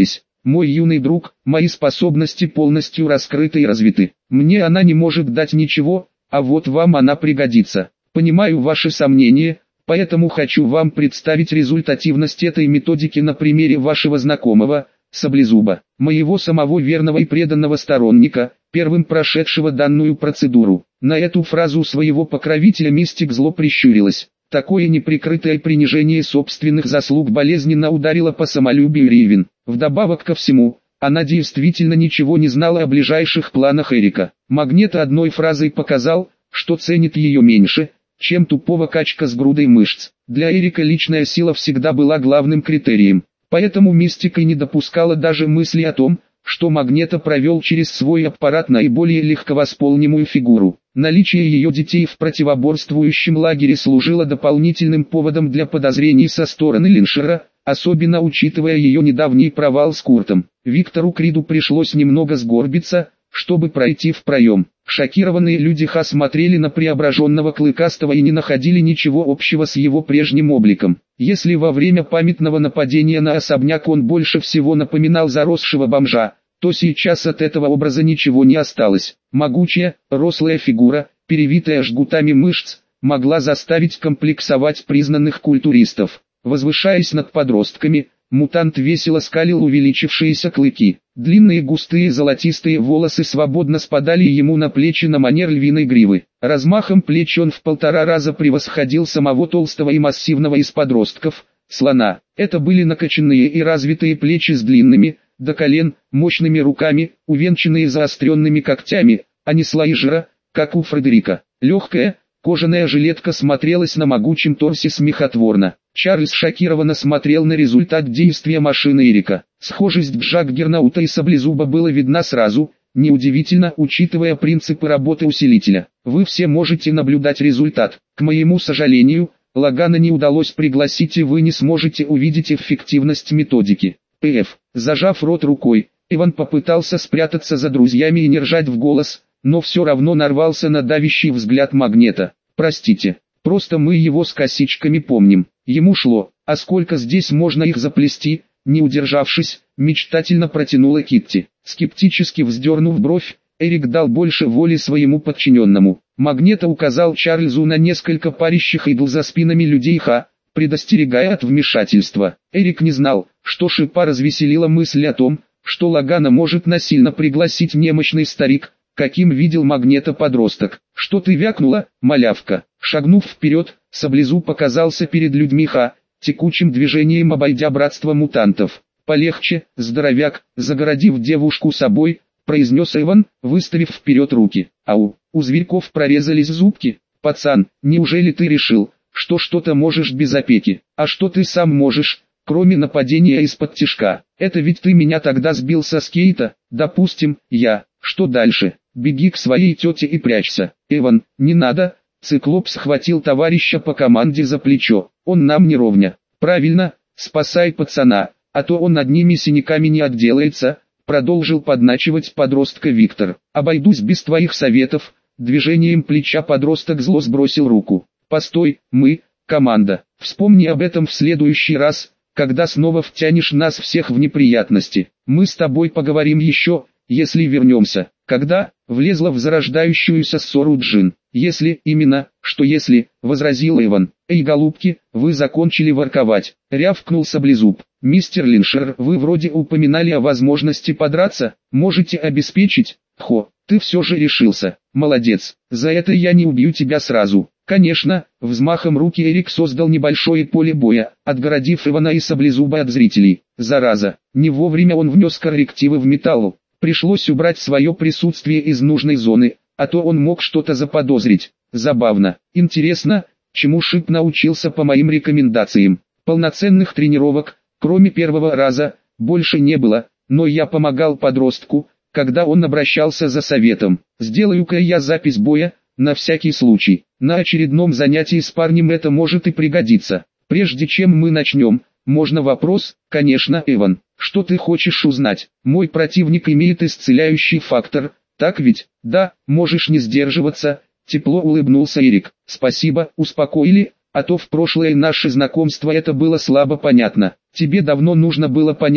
Мой юный друг, мои способности полностью раскрыты и развиты. Мне она не может дать ничего, а вот вам она пригодится. Понимаю ваши сомнения, поэтому хочу вам представить результативность этой методики на примере вашего знакомого, Саблезуба, моего самого верного и преданного сторонника, первым прошедшего данную процедуру. На эту фразу своего покровителя мистик зло прищурилась. Такое неприкрытое принижение собственных заслуг болезненно ударило по самолюбию Ривен. Вдобавок ко всему, она действительно ничего не знала о ближайших планах Эрика. Магнет одной фразой показал, что ценит ее меньше, чем тупого качка с грудой мышц. Для Эрика личная сила всегда была главным критерием. Поэтому мистика не допускала даже мысли о том, что Магнета провел через свой аппарат наиболее легковосполнимую фигуру. Наличие ее детей в противоборствующем лагере служило дополнительным поводом для подозрений со стороны Линшера, особенно учитывая ее недавний провал с Куртом. Виктору Криду пришлось немного сгорбиться, чтобы пройти в проем. Шокированные люди Ха смотрели на преображенного Клыкастого и не находили ничего общего с его прежним обликом. Если во время памятного нападения на особняк он больше всего напоминал заросшего бомжа, то сейчас от этого образа ничего не осталось. Могучая, рослая фигура, перевитая жгутами мышц, могла заставить комплексовать признанных культуристов. Возвышаясь над подростками, мутант весело скалил увеличившиеся клыки. Длинные густые золотистые волосы свободно спадали ему на плечи на манер львиной гривы. Размахом плеч он в 1,5 раза превосходил самого толстого и массивного из подростков, слона. Это были накачанные и развитые плечи с длинными, до колен, мощными руками, увенчанные заостренными когтями, а не слои жира, как у Фредерика. Легкая, кожаная жилетка смотрелась на могучем торсе смехотворно. Чарльз шокированно смотрел на результат действия машины Эрика. Схожесть Джаггернаута и Саблезуба была видна сразу, неудивительно, учитывая принципы работы усилителя. Вы все можете наблюдать результат. К моему сожалению, Лагана не удалось пригласить, и вы не сможете увидеть эффективность методики. П.Ф. Зажав рот рукой, Иван попытался спрятаться за друзьями и не ржать в голос, но все равно нарвался на давящий взгляд Магнета. Простите, просто мы его с косичками помним. Ему шло, а сколько здесь можно их заплести? Не удержавшись, мечтательно протянула Китти. Скептически вздернув бровь, Эрик дал больше воли своему подчиненному. Магнета указал Чарльзу на несколько парящих идол за спинами людей Ха, предостерегая от вмешательства. Эрик не знал, что Шипа развеселила мысль о том, что Лагана может насильно пригласить немощный старик, каким видел Магнета подросток. «Что ты вякнула, малявка?» Шагнув вперед, Саблезуб показался перед людьми Ха, текучим движением обойдя братство мутантов. «Полегче, здоровяк», загородив девушку собой, произнес Иван, выставив вперед руки. «Ау, у зверьков прорезались зубки. Пацан, неужели ты решил, что что-то можешь без опеки? А что ты сам можешь, кроме нападения из-под тишка? Это ведь ты меня тогда сбил со скейта, допустим, я. Что дальше? Беги к своей тете и прячься». «Иван, не надо». Циклоп схватил товарища по команде за плечо. «Он нам не ровня». «Правильно, спасай пацана, а то он одними синяками не отделается», продолжил подначивать подростка Виктор. «Обойдусь без твоих советов». Движением плеча подросток зло сбросил руку. «Постой, мы, команда. Вспомни об этом в следующий раз, когда снова втянешь нас всех в неприятности. Мы с тобой поговорим еще, если вернемся». «Когда?» — влезла в зарождающуюся ссору Джин. «Если, именно, что если», — возразил Иван. «Эй, голубки, вы закончили ворковать», — рявкнул Саблезуб. «Мистер Линшер, вы вроде упоминали о возможности подраться, можете обеспечить?» «Хо, ты все же решился, молодец, за это я не убью тебя сразу». Конечно, взмахом руки Эрик создал небольшое поле боя, отгородив Ивана и Саблезуба от зрителей. Зараза, не вовремя он внес коррективы в металл. Пришлось убрать свое присутствие из нужной зоны, а то он мог что-то заподозрить. Забавно. Интересно, чему Шип научился по моим рекомендациям. Полноценных тренировок, кроме первого раза, больше не было, но я помогал подростку, когда он обращался за советом. Сделаю-ка я запись боя, на всякий случай. На очередном занятии с парнем это может и пригодиться. Прежде чем мы начнем, можно вопрос? Конечно, Иван. Что ты хочешь узнать? Мой противник имеет исцеляющий фактор, так ведь? Да, можешь не сдерживаться. Тепло улыбнулся Эрик. Спасибо, успокоили, а то в прошлое наше знакомство это было слабо понятно. Тебе давно нужно было понять,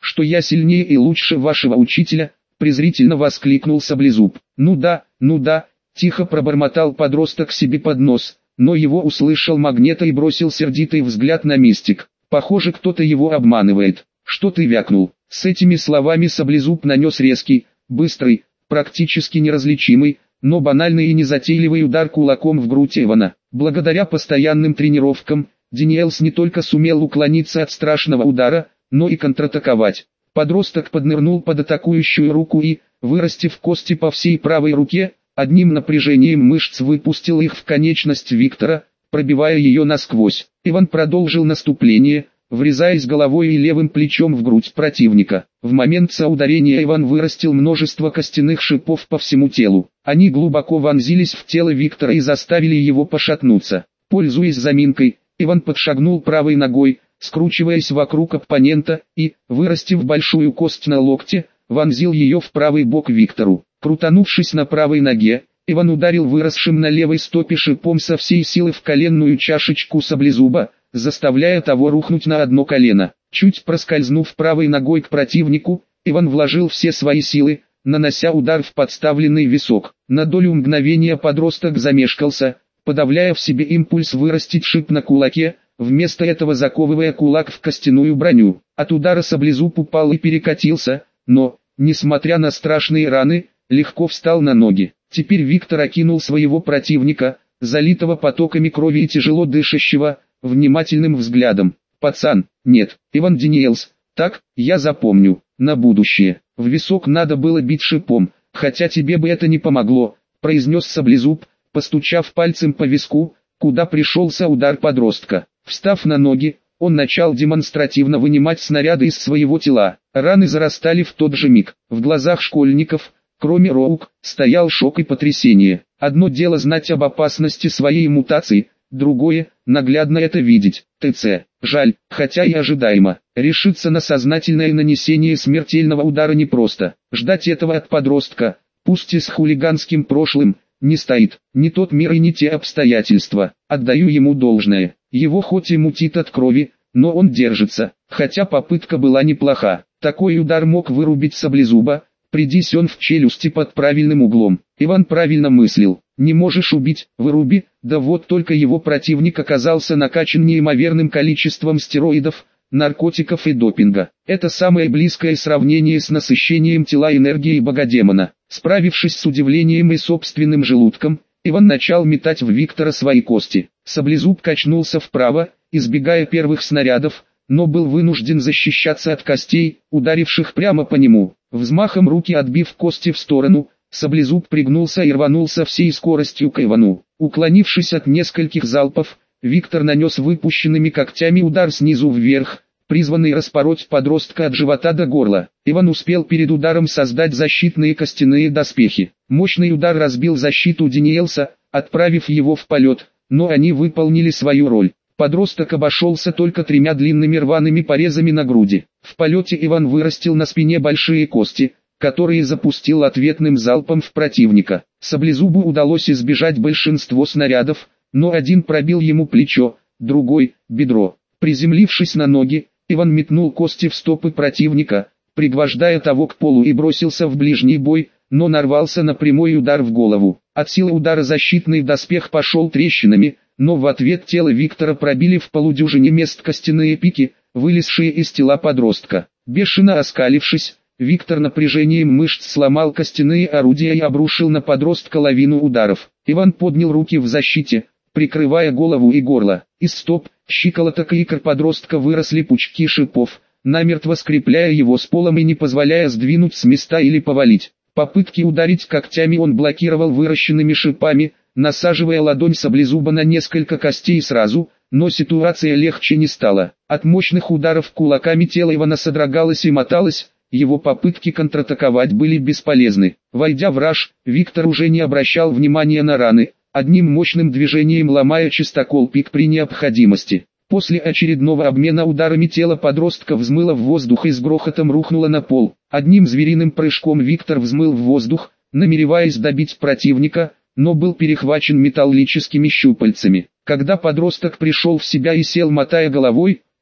что я сильнее и лучше вашего учителя?» — презрительно воскликнул Саблезуб. ну да», — тихо пробормотал подросток себе под нос, но его услышал Магнето и бросил сердитый взгляд на Мистик. «Похоже, кто-то его обманывает. Что ты вякнул?» С этими словами Саблезуб нанес резкий, быстрый, практически неразличимый, но банальный и незатейливый удар кулаком в грудь Ивана. Благодаря постоянным тренировкам, Даниэлс не только сумел уклониться от страшного удара, но и контратаковать. Подросток поднырнул под атакующую руку и, вырастив кости по всей правой руке, одним напряжением мышц выпустил их в конечность Виктора, пробивая ее насквозь. Иван продолжил наступление, врезаясь головой и левым плечом в грудь противника. В момент соударения Иван вырастил множество костяных шипов по всему телу. Они глубоко вонзились в тело Виктора и заставили его пошатнуться. Пользуясь заминкой, Иван подшагнул правой ногой, скручиваясь вокруг оппонента, и, вырастив большую кость на локте, вонзил ее в правый бок Виктору. Крутанувшись на правой ноге, Иван ударил выросшим на левой стопе шипом со всей силы в коленную чашечку Саблезуба, заставляя того рухнуть на одно колено. Чуть проскользнув правой ногой к противнику, Иван вложил все свои силы, нанося удар в подставленный висок. На долю мгновения подросток замешкался, подавляя в себе импульс вырастить шип на кулаке, вместо этого заковывая кулак в костяную броню. От удара Саблезуб упал и перекатился, но, несмотря на страшные раны, легко встал на ноги. Теперь Виктор окинул своего противника, залитого потоками крови и тяжело дышащего, внимательным взглядом. «Пацан, нет, Иван Даниэлс, так, я запомню, на будущее. В висок надо было бить шипом, хотя тебе бы это не помогло», — произнес Саблезуб, постучав пальцем по виску, куда пришелся удар подростка. Встав на ноги, он начал демонстративно вынимать снаряды из своего тела. Раны зарастали в тот же миг. В глазах школьников, кроме Роук, стоял шок и потрясение. Одно дело знать об опасности своей мутации, другое – наглядно это видеть. ТЦ. Жаль, хотя и ожидаемо. Решиться на сознательное нанесение смертельного удара непросто. Ждать этого от подростка, пусть и с хулиганским прошлым, не стоит. Не тот мир и не те обстоятельства. Отдаю ему должное. Его хоть и мутит от крови, но он держится. Хотя попытка была неплоха. Такой удар мог вырубить Саблезуба, придись он в челюсти под правильным углом. Иван правильно мыслил. Не можешь убить, выруби. Да вот только его противник оказался накачан неимоверным количеством стероидов, наркотиков и допинга. Это самое близкое сравнение с насыщением тела энергией богодемона. Справившись с удивлением и собственным желудком, Иван начал метать в Виктора свои кости. Саблезуб качнулся вправо, избегая первых снарядов, но был вынужден защищаться от костей, ударивших прямо по нему. Взмахом руки отбив кости в сторону, Саблезуб пригнулся и рванулся всей скоростью к Ивану. Уклонившись от нескольких залпов, Виктор нанес выпущенными когтями удар снизу вверх, призванный распороть подростка от живота до горла. Иван успел перед ударом создать защитные костяные доспехи. Мощный удар разбил защиту Даниэлса, отправив его в полет, но они выполнили свою роль. Подросток обошелся только 3 длинными рваными порезами на груди. В полете Иван вырастил на спине большие кости, которые запустил ответным залпом в противника. Саблезубу удалось избежать большинство снарядов, но один пробил ему плечо, другой – бедро. Приземлившись на ноги, Иван метнул кости в стопы противника, пригвождая того к полу и бросился в ближний бой, но нарвался на прямой удар в голову. От силы удара защитный доспех пошел трещинами, но в ответ тело Виктора пробили в полудюжине мест костяные пики, вылезшие из тела подростка. Бешено оскалившись, Виктор напряжением мышц сломал костяные орудия и обрушил на подростка лавину ударов. Иван поднял руки в защите, прикрывая голову и горло. Из стоп, щиколоток и икр подростка выросли пучки шипов, намертво скрепляя его с полом и не позволяя сдвинуть с места или повалить. Попытки ударить когтями он блокировал выращенными шипами, насаживая ладонь Саблезуба на несколько костей сразу, но ситуация легче не стала. От мощных ударов кулаками тело Ивана содрогалось и моталось, его попытки контратаковать были бесполезны. Войдя в раж, Виктор уже не обращал внимания на раны, одним мощным движением ломая чистокол пик при необходимости. После очередного обмена ударами тело подростка взмыло в воздух и с грохотом рухнуло на пол. Одним звериным прыжком Виктор взмыл в воздух, намереваясь добить противника, но был перехвачен металлическими щупальцами. Когда подросток пришел в себя и сел мотая головой,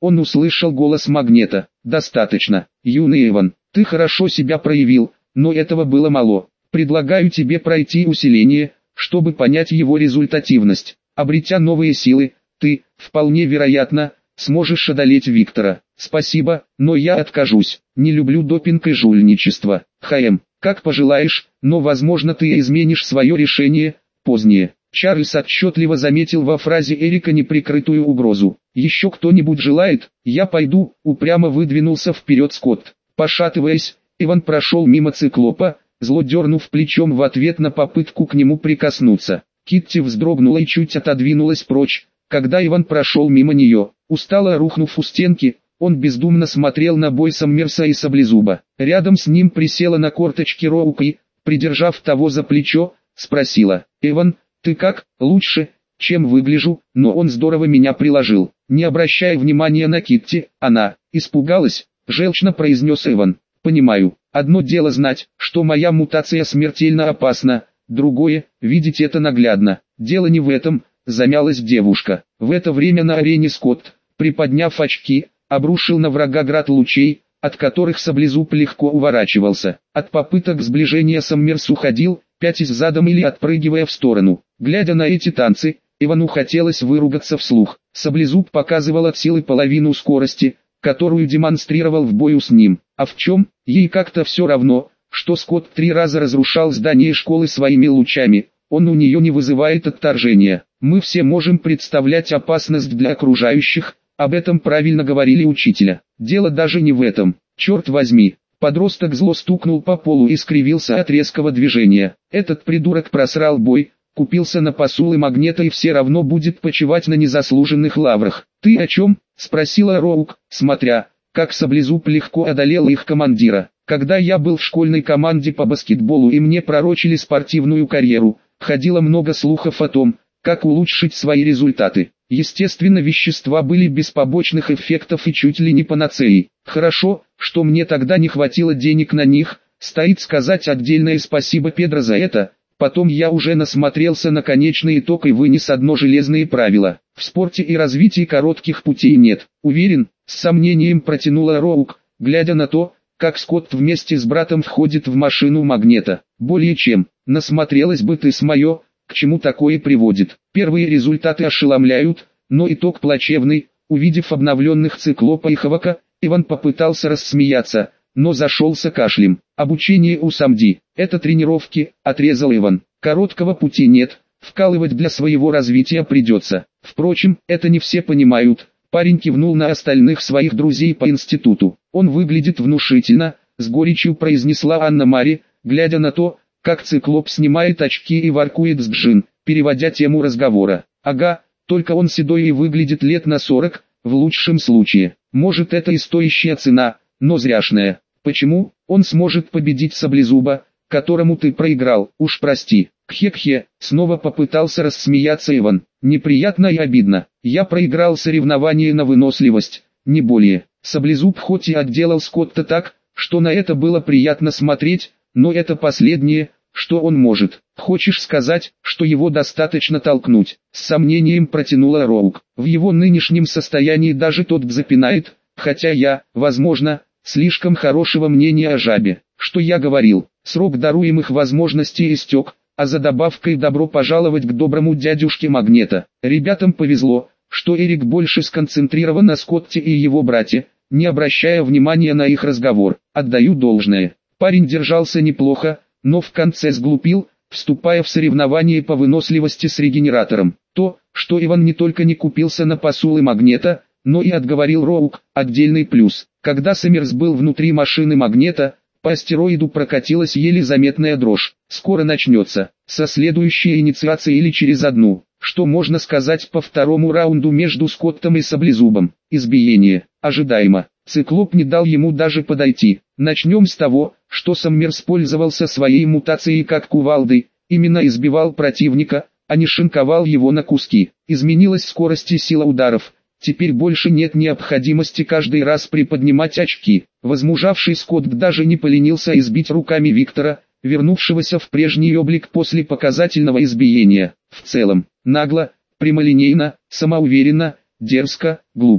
Он услышал голос Магнета. «Достаточно, юный Эван, ты хорошо себя проявил, но этого было мало. Предлагаю тебе пройти усиление, чтобы понять его результативность. Обретя новые силы, ты, вполне вероятно, сможешь одолеть Виктора. Спасибо, но я откажусь. Не люблю допинг и жульничество. ХМ, как пожелаешь, но возможно ты изменишь свое решение позднее». Чарльз отчетливо заметил во фразе Эрика неприкрытую угрозу. «Еще кто-нибудь желает? Я пойду», — упрямо выдвинулся вперед Скотт. Пошатываясь, Иван прошел мимо циклопа, зло дернув плечом в ответ на попытку к нему прикоснуться. Китти вздрогнула и чуть отодвинулась прочь, когда Иван прошел мимо нее. Устало рухнув у стенки, он бездумно смотрел на бой Саммерса и Саблезуба. Рядом с ним присела на корточки Роук и, придержав того за плечо, спросила: «Эван, ты как, лучше, чем выгляжу?» «Но он здорово меня приложил». Не обращая внимания на Китти, она испугалась, желчно произнес Эван. «Понимаю, одно дело знать, что моя мутация смертельно опасна, другое — видеть это наглядно. Дело не в этом», — замялась девушка. В это время на арене Скотт, приподняв очки, обрушил на врага град лучей, от которых Саблезуб легко уворачивался. От попыток сближения Саммерс уходил, пятясь задом или отпрыгивая в сторону. Глядя на эти танцы, Ивану хотелось выругаться вслух. Саблезуб показывал от силы половину скорости, которую демонстрировал в бою с ним. А в чем? Ей как-то все равно, что Скотт 3 раза разрушал здание школы своими лучами. Он у нее не вызывает отторжения. Мы все можем представлять опасность для окружающих, об этом правильно говорили учителя. Дело даже не в этом. Черт возьми. Подросток зло стукнул по полу и скривился от резкого движения. Этот придурок просрал бой, купился на посулы Магнета и все равно будет почивать на незаслуженных лаврах. «Ты о чем?» — спросила Роук, смотря, как Саблезуб легко одолел их командира. «Когда я был в школьной команде по баскетболу и мне пророчили спортивную карьеру, ходило много слухов о том, как улучшить свои результаты. Естественно, вещества были без побочных эффектов и чуть ли не панацеей. Хорошо, что мне тогда не хватило денег на них, стоит сказать отдельное спасибо Педро за это. Потом я уже насмотрелся на конечный итог и вынес одно железное правило: в спорте и развитии коротких путей нет. Уверен?» — с сомнением протянула Роук, глядя на то, как Скотт вместе с братом входит в машину Магнета. «Более чем. Насмотрелась бы ты с моё, к чему такое приводит. Первые результаты ошеломляют, но итог плачевный». Увидев обновленных Циклопа и Хавака, Иван попытался рассмеяться, но зашелся кашлем. «Обучение у Самди — это тренировки», — отрезал Иван. «Короткого пути нет, вкалывать для своего развития придется. Впрочем, это не все понимают». Парень кивнул на остальных своих друзей по институту. «Он выглядит внушительно», — с горечью произнесла Анна-Мари, глядя на то, как Циклоп снимает очки и воркует с Джин, переводя тему разговора. «Ага, только он седой и выглядит лет на 40, в лучшем случае. Может, это и стоящая цена, но зряшная. Почему? Он сможет победить Саблезуба, которому ты проиграл, уж прости». «Кхе-кхе», снова попытался рассмеяться Иван. «Неприятно и обидно. Я проиграл соревнование на выносливость, не более». Саблезуб хоть и отделал Скотта так, что на это было приятно смотреть, но это последнее, что он может. «Хочешь сказать, что его достаточно толкнуть?» — с сомнением протянула Роук. «В его нынешнем состоянии даже тот запинает, хотя я, возможно, слишком хорошего мнения о жабе. Что я говорил, срок даруемых возможностей истек, а за добавкой добро пожаловать к доброму дядюшке Магнета. Ребятам повезло, что Эрик больше сконцентрирован на Скотте и его брате, не обращая внимания на их разговор. Отдаю должное. Парень держался неплохо, но в конце сглупил, вступая в соревнование по выносливости с регенератором. То, что Иван не только не купился на посулы Магнета, но и отговорил Роук, отдельный плюс. Когда Саммерс был внутри машины Магнета, по астероиду прокатилась еле заметная дрожь. Скоро начнется, со следующей инициацией или через одну. Что можно сказать по второму раунду между Скоттом и Саблезубом? Избиение. Ожидаемо. Циклоп не дал ему даже подойти. Начнем с того, что Саммерс пользовался своей мутацией как кувалдой, именно избивал противника, а не шинковал его на куски. Изменилась скорость и сила ударов. Теперь больше нет необходимости каждый раз приподнимать очки. Возмужавший Скотт даже не поленился избить руками Виктора, вернувшегося в прежний облик после показательного избиения. В целом, нагло, прямолинейно, самоуверенно, дерзко, глупо.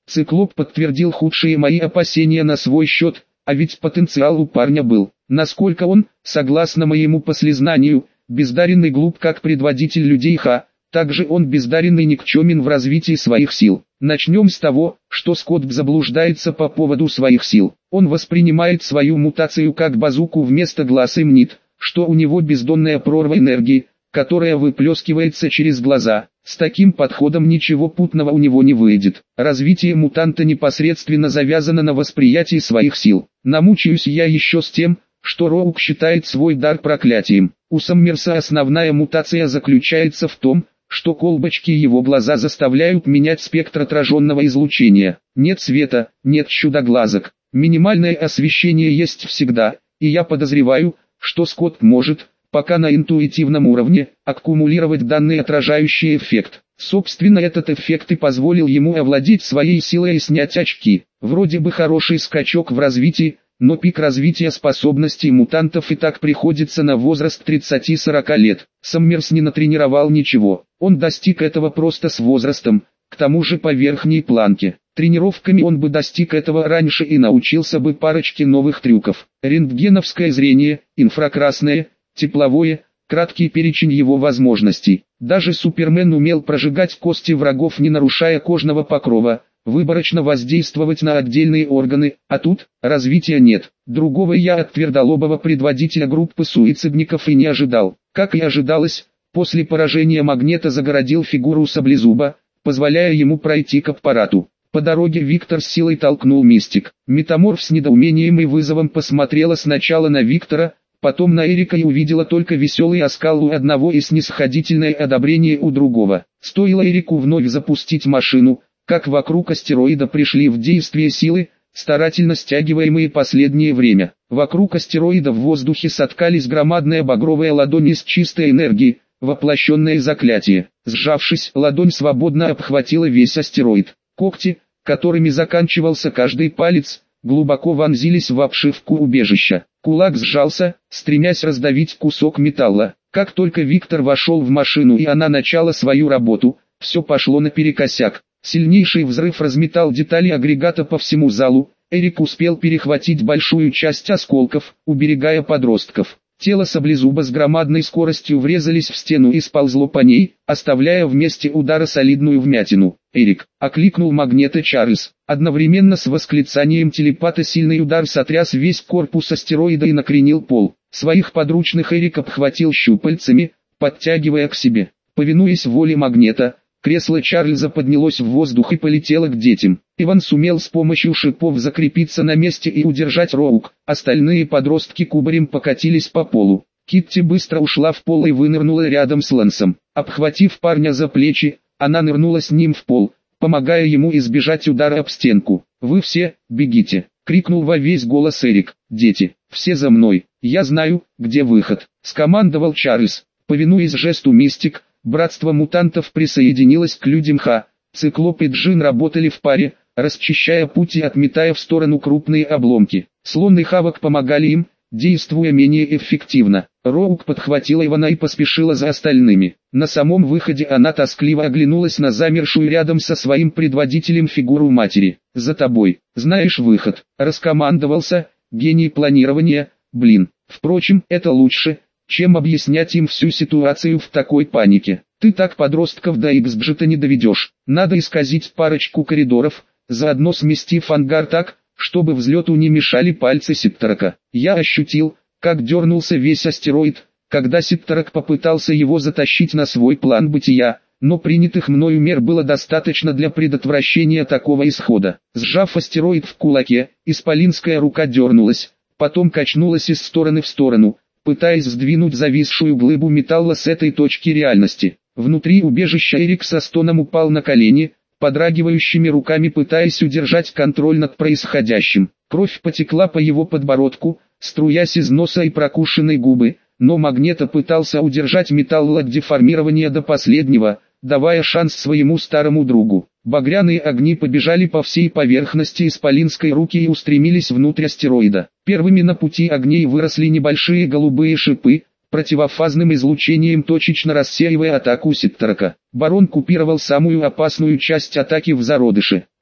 Циклоп подтвердил худшие мои опасения на свой счет, а ведь потенциал у парня был. Насколько он, согласно моему послезнанию, бездарен глуп как предводитель людей также он бездарен и никчемен в развитии своих сил. Начнем с того, что Скотт заблуждается по поводу своих сил. Он воспринимает свою мутацию как базуку вместо глаз и мнит, что у него бездонная прорва энергии, которая выплескивается через глаза. С таким подходом ничего путного у него не выйдет. Развитие мутанта непосредственно завязано на восприятии своих сил. Намучаюсь я еще с тем, что Роук считает свой дар проклятием. У Саммерса основная мутация заключается в том, что колбочки его глаза заставляют менять спектр отраженного излучения. Нет света, нет чудо-глазок. Минимальное освещение есть всегда, и я подозреваю, что Скотт может, пока на интуитивном уровне, аккумулировать данный отражающий эффект. Собственно, этот эффект и позволил ему овладеть своей силой и снять очки. Вроде бы хороший скачок в развитии, но пик развития способностей мутантов и так приходится на возраст 30-40 лет. Саммерс не натренировал ничего, он достиг этого просто с возрастом, к тому же по верхней планке. Тренировками он бы достиг этого раньше и научился бы парочке новых трюков. Рентгеновское зрение, инфракрасное, тепловое, краткий перечень его возможностей. Даже Супермен умел прожигать кости врагов, не нарушая кожного покрова, выборочно воздействовать на отдельные органы, а тут развития нет. Другого я от твердолобого предводителя группы суицидников и не ожидал. Как и ожидалось, после поражения Магнета загородил фигуру Саблезуба, позволяя ему пройти к аппарату. По дороге Виктор с силой толкнул Мистик. Метаморф с недоумением и вызовом посмотрела сначала на Виктора, потом на Эрика и увидела только веселый оскал у одного и снисходительное одобрение у другого. Стоило Эрику вновь запустить машину, как вокруг астероида пришли в действие силы, старательно стягиваемые последнее время. Вокруг астероида в воздухе соткались громадная багровая ладонь из чистой энергии, воплощенное заклятие. Сжавшись, ладонь свободно обхватила весь астероид. Когти, которыми заканчивался каждый палец, глубоко вонзились в обшивку убежища. Кулак сжался, стремясь раздавить кусок металла. Как только Виктор вошел в машину и она начала свою работу, все пошло наперекосяк. Сильнейший взрыв разметал детали агрегата по всему залу. Эрик успел перехватить большую часть осколков, уберегая подростков. Тело Саблезуба с громадной скоростью врезались в стену и сползло по ней, оставляя в месте удара солидную вмятину. «Эрик!» — окликнул Магнета Чарльз. Одновременно с восклицанием телепата сильный удар сотряс весь корпус астероида и накренил пол. Своих подручных Эрик обхватил щупальцами, подтягивая к себе. Повинуясь воле Магнета, кресло Чарльза поднялось в воздух и полетело к детям. Иван сумел с помощью шипов закрепиться на месте и удержать Роук. Остальные подростки кубарем покатились по полу. Китти быстро ушла в пол и вынырнула рядом с Лэнсом. Обхватив парня за плечи, она нырнула с ним в пол, помогая ему избежать удара об стенку. «Вы все, бегите!» — крикнул во весь голос Эрик. «Дети, все за мной! Я знаю, где выход!» — скомандовал Чарльз. Повинуясь жесту Мистик, братство мутантов присоединилось к людям Циклоп и Джин работали в паре, расчищая путь и отметая в сторону крупные обломки. Слон и Хавок помогали им, действуя менее эффективно. Роук подхватила Ивана и поспешила за остальными. На самом выходе она тоскливо оглянулась на замершую рядом со своим предводителем фигуру матери. «За тобой, знаешь выход», — раскомандовался гений планирования. Впрочем, это лучше, чем объяснять им всю ситуацию в такой панике. Ты так подростков до Иксджета не доведешь. Надо исказить парочку коридоров, заодно сместив ангар так, чтобы взлету не мешали пальцы Ситторока. Я ощутил, как дернулся весь астероид, когда Ситторок попытался его затащить на свой план бытия, но принятых мною мер было достаточно для предотвращения такого исхода. Сжав астероид в кулаке, исполинская рука дернулась, потом качнулась из стороны в сторону, пытаясь сдвинуть зависшую глыбу металла с этой точки реальности. Внутри убежища Эрик со стоном упал на колени, подрагивающими руками пытаясь удержать контроль над происходящим. Кровь потекла по его подбородку, струясь из носа и прокушенной губы, но Магнета пытался удержать металл от деформирования до последнего, давая шанс своему старому другу. Багряные огни побежали по всей поверхности исполинской руки и устремились внутрь астероида. Первыми на пути огней выросли небольшие голубые шипы, противофазным излучением точечно рассеивая атаку Ситторока. Барон купировал самую опасную часть атаки в зародыше.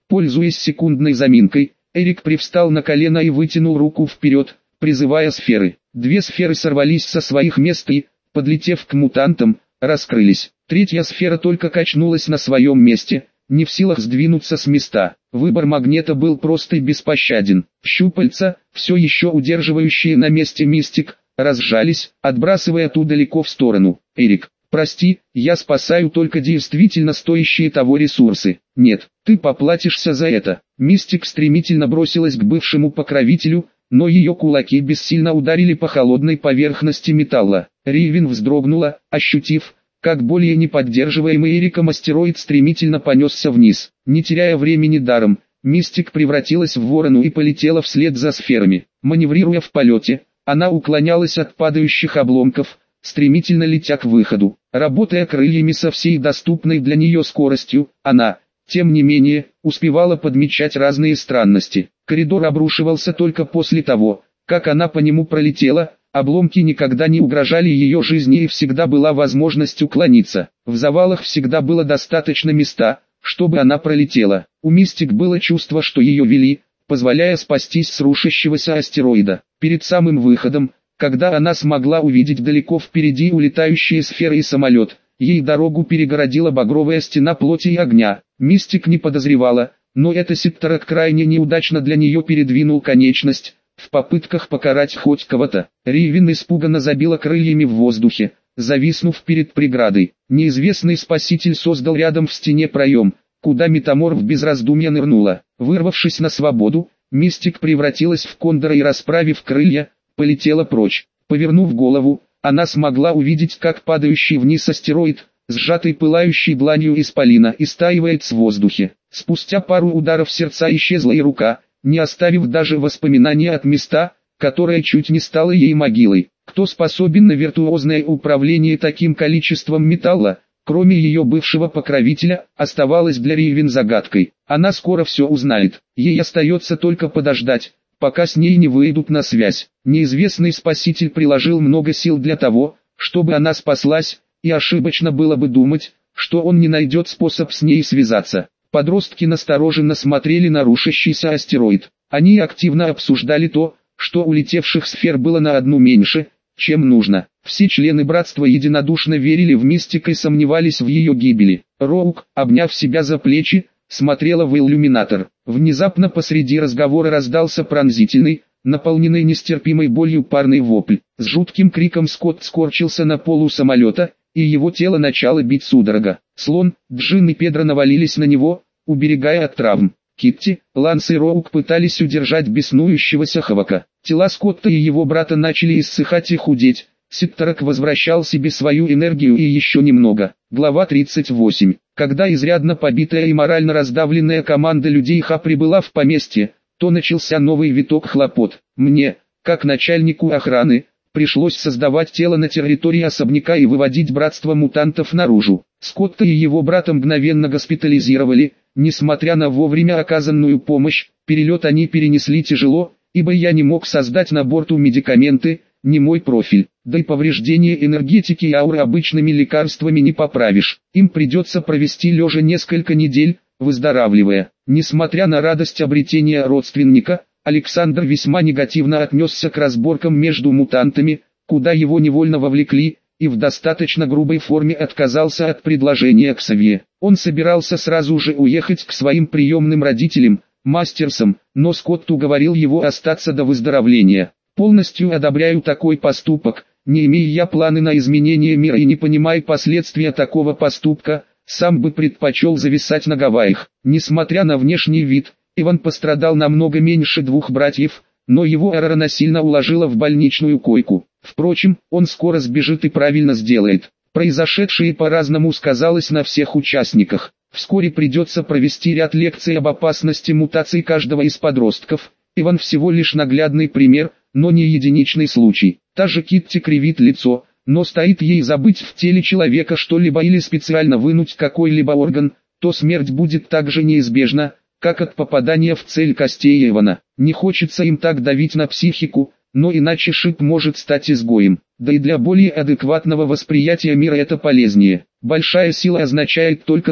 Пользуясь секундной заминкой, Эрик привстал на колено и вытянул руку вперед, призывая сферы. Две сферы сорвались со своих мест и, подлетев к мутантам, раскрылись. Третья сфера только качнулась на своем месте, не в силах сдвинуться с места. Выбор магнета был прост и беспощаден. Щупальца, все еще удерживающие на месте Мистик, разжались, отбрасывая ту далеко в сторону. «Эрик, прости, я спасаю только действительно стоящие того ресурсы. Нет, ты поплатишься за это». Мистик стремительно бросилась к бывшему покровителю, но ее кулаки бессильно ударили по холодной поверхности металла. Ривен вздрогнула, ощутив, как более неподдерживаемый Эриком астероид стремительно понесся вниз. Не теряя времени даром, Мистик превратилась в ворону и полетела вслед за сферами. Маневрируя в полете, она уклонялась от падающих обломков, стремительно летя к выходу. Работая крыльями со всей доступной для нее скоростью, она, тем не менее, успевала подмечать разные странности. Коридор обрушивался только после того, как она по нему пролетела. Обломки никогда не угрожали ее жизни и всегда была возможность уклониться. В завалах всегда было достаточно места, чтобы она пролетела. У Мистик было чувство, что ее вели, позволяя спастись с рушащегося астероида. Перед самым выходом, когда она смогла увидеть далеко впереди улетающие сферы и самолет, ей дорогу перегородила багровая стена плоти и огня. Мистик не подозревала, но это Септорок крайне неудачно для нее передвинул конечность. В попытках покарать хоть кого-то, Ривен испуганно забила крыльями в воздухе, зависнув перед преградой. Неизвестный спаситель создал рядом в стене проем, куда метаморф без раздумья нырнула. Вырвавшись на свободу, Мистик превратилась в кондора и, расправив крылья, полетела прочь. Повернув голову, она смогла увидеть, как падающий вниз астероид, сжатый пылающей дланью исполина, истаивает в воздухе. Спустя пару ударов сердца исчезла и рука, не оставив даже воспоминания от места, которое чуть не стало ей могилой. Кто способен на виртуозное управление таким количеством металла, кроме ее бывшего покровителя, оставалось для Ривен загадкой. Она скоро все узнает. Ей остается только подождать, пока с ней не выйдут на связь. Неизвестный спаситель приложил много сил для того, чтобы она спаслась, и ошибочно было бы думать, что он не найдет способ с ней связаться. Подростки настороженно смотрели на рушащийся астероид. Они активно обсуждали то, что улетевших сфер было на одну меньше, чем нужно. Все члены братства единодушно верили в Мистик и сомневались в ее гибели. Роук, обняв себя за плечи, смотрела в иллюминатор. Внезапно посреди разговора раздался пронзительный, наполненный нестерпимой болью парный вопль. С жутким криком Скотт скорчился на полу самолета, и его тело начало бить судорога. Слон, Джин и Педро навалились на него, уберегая от травм. Китти, Ланс и Роук пытались удержать беснующегося Хавака. Тела Скотта и его брата начали иссыхать и худеть. Септорок возвращал себе свою энергию и еще немного. Глава 38. Когда изрядно побитая и морально раздавленная команда людей Ха прибыла в поместье, то начался новый виток хлопот. Мне, как начальнику охраны, пришлось создавать тело на территории особняка и выводить братство мутантов наружу. Скотта и его брата мгновенно госпитализировали. Несмотря на вовремя оказанную помощь, перелет они перенесли тяжело, ибо я не мог создать на борту медикаменты, не мой профиль. Да и повреждение энергетики и ауры обычными лекарствами не поправишь. Им придется провести лежа несколько недель, выздоравливая. Несмотря на радость обретения родственника, Александр весьма негативно отнесся к разборкам между мутантами, куда его невольно вовлекли, и в достаточно грубой форме отказался от предложения Ксавье. Он собирался сразу же уехать к своим приемным родителям, Мастерсам, но Скотт уговорил его остаться до выздоровления. Полностью одобряю такой поступок, не имея я планы на изменение мира и не понимая последствия такого поступка, сам бы предпочел зависать на Гавайях. Несмотря на внешний вид, Иван пострадал намного меньше двух братьев, но его Эрора насильно уложила в больничную койку. Впрочем, он скоро сбежит и правильно сделает. Произошедшее по-разному сказалось на всех участниках. Вскоре придется провести ряд лекций об опасности мутаций каждого из подростков. Иван всего лишь наглядный пример, но не единичный случай. Та же Китти кривит лицо, но стоит ей забыть в теле человека что-либо или специально вынуть какой-либо орган, то смерть будет так же неизбежна, как от попадания в цель костей Ивана. Не хочется им так давить на психику, но иначе Шип может стать изгоем. Да и для более адекватного восприятия мира это полезнее. Большая сила означает только то,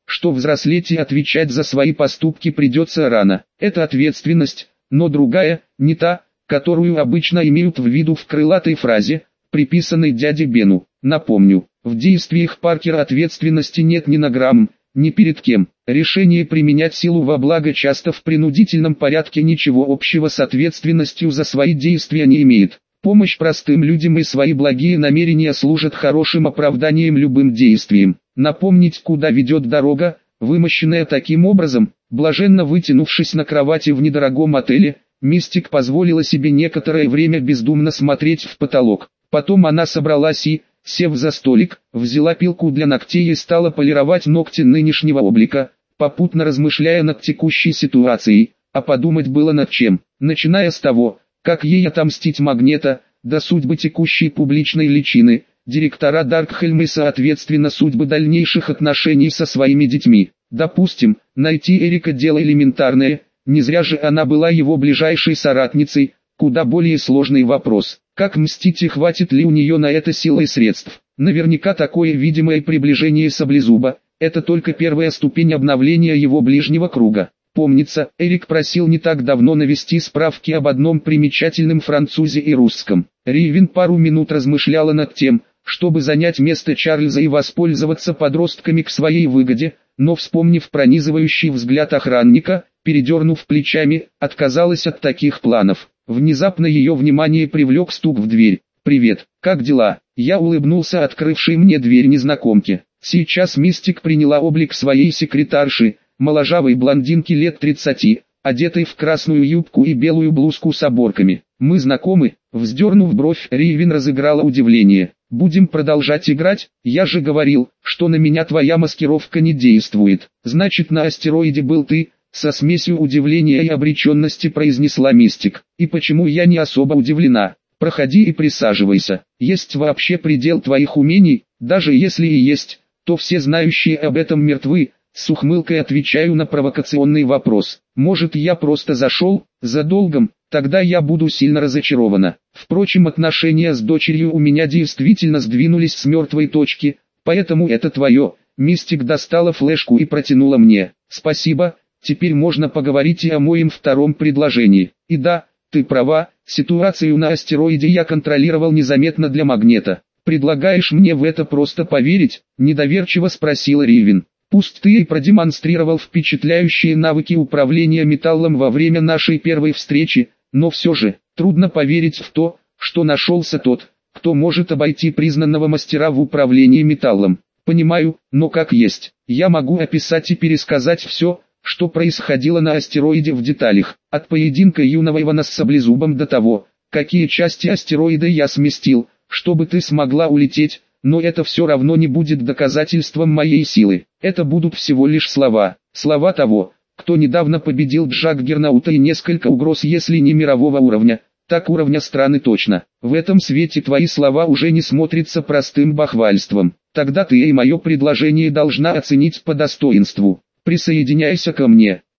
что взрослеть и отвечать за свои поступки придется рано. Это ответственность, но другая, не та, которую обычно имеют в виду в крылатой фразе, приписанной дяде Бену. Напомню, в действиях Паркера ответственности нет ни на грамм, ни перед кем. Решение применять силу во благо часто в принудительном порядке ничего общего с ответственностью за свои действия не имеет. Помощь простым людям и свои благие намерения служат хорошим оправданием любым действиям. Напомнить, куда ведет дорога, вымощенная таким образом, блаженно вытянувшись на кровати в недорогом отеле, Мистик позволила себе некоторое время бездумно смотреть в потолок. Потом она собралась и, сев за столик, взяла пилку для ногтей и стала полировать ногти нынешнего облика, попутно размышляя над текущей ситуацией, а подумать было над чем, начиная с того, как ей отомстить Магнета, до судьбы текущей публичной личины, директора Даркхельма и соответственно судьбы дальнейших отношений со своими детьми. Допустим, найти Эрика дело элементарное, не зря же она была его ближайшей соратницей, куда более сложный вопрос. Как мстить и хватит ли у нее на это сил и средств? Наверняка такое видимое приближение Саблезуба – это только первая ступень обновления его ближнего круга. Помнится, Эрик просил не так давно навести справки об одном примечательном французе и русском. Ривен пару минут размышляла над тем, чтобы занять место Чарльза и воспользоваться подростками к своей выгоде, но вспомнив пронизывающий взгляд охранника, передернув плечами, отказалась от таких планов. Внезапно ее внимание привлек стук в дверь. «Привет, как дела?» Я улыбнулся открывшей мне дверь незнакомке. Сейчас Мистик приняла облик своей секретарши, моложавой блондинки лет 30, одетой в красную юбку и белую блузку с оборками. «Мы знакомы?» Вздернув бровь, Ривен разыграла удивление. «Будем продолжать играть? Я же говорил, что на меня твоя маскировка не действует. Значит, на астероиде был ты?» Со смесью удивления и обреченности произнесла Мистик. «И почему я не особо удивлена? Проходи и присаживайся. Есть вообще предел твоих умений? Даже если и есть, то все знающие об этом мертвы». С ухмылкой отвечаю на провокационный вопрос. «Может, я просто зашел за долгом? Тогда я буду сильно разочарована. Впрочем, отношения с дочерью у меня действительно сдвинулись с мертвой точки, поэтому это твое». Мистик достала флешку и протянула мне. «Спасибо. Теперь можно поговорить и о моем втором предложении. И да, ты права, ситуацию на астероиде я контролировал незаметно для Магнета. Предлагаешь мне в это просто поверить?» – недоверчиво спросила Ривен. «Пусть ты и продемонстрировал впечатляющие навыки управления металлом во время нашей первой встречи, но все же, трудно поверить в то, что нашелся тот, кто может обойти признанного мастера в управлении металлом. Понимаю, но как есть, я могу описать и пересказать все, что происходило на астероиде в деталях, от поединка юного Ивана с Саблезубом до того, какие части астероида я сместил, чтобы ты смогла улететь, но это все равно не будет доказательством моей силы. Это будут всего лишь слова. Слова того, кто недавно победил Джаггернаута и несколько угроз, если не мирового уровня, так уровня страны точно. В этом свете твои слова уже не смотрятся простым бахвальством. Тогда ты и мое предложение должна оценить по достоинству. Присоединяйся ко мне».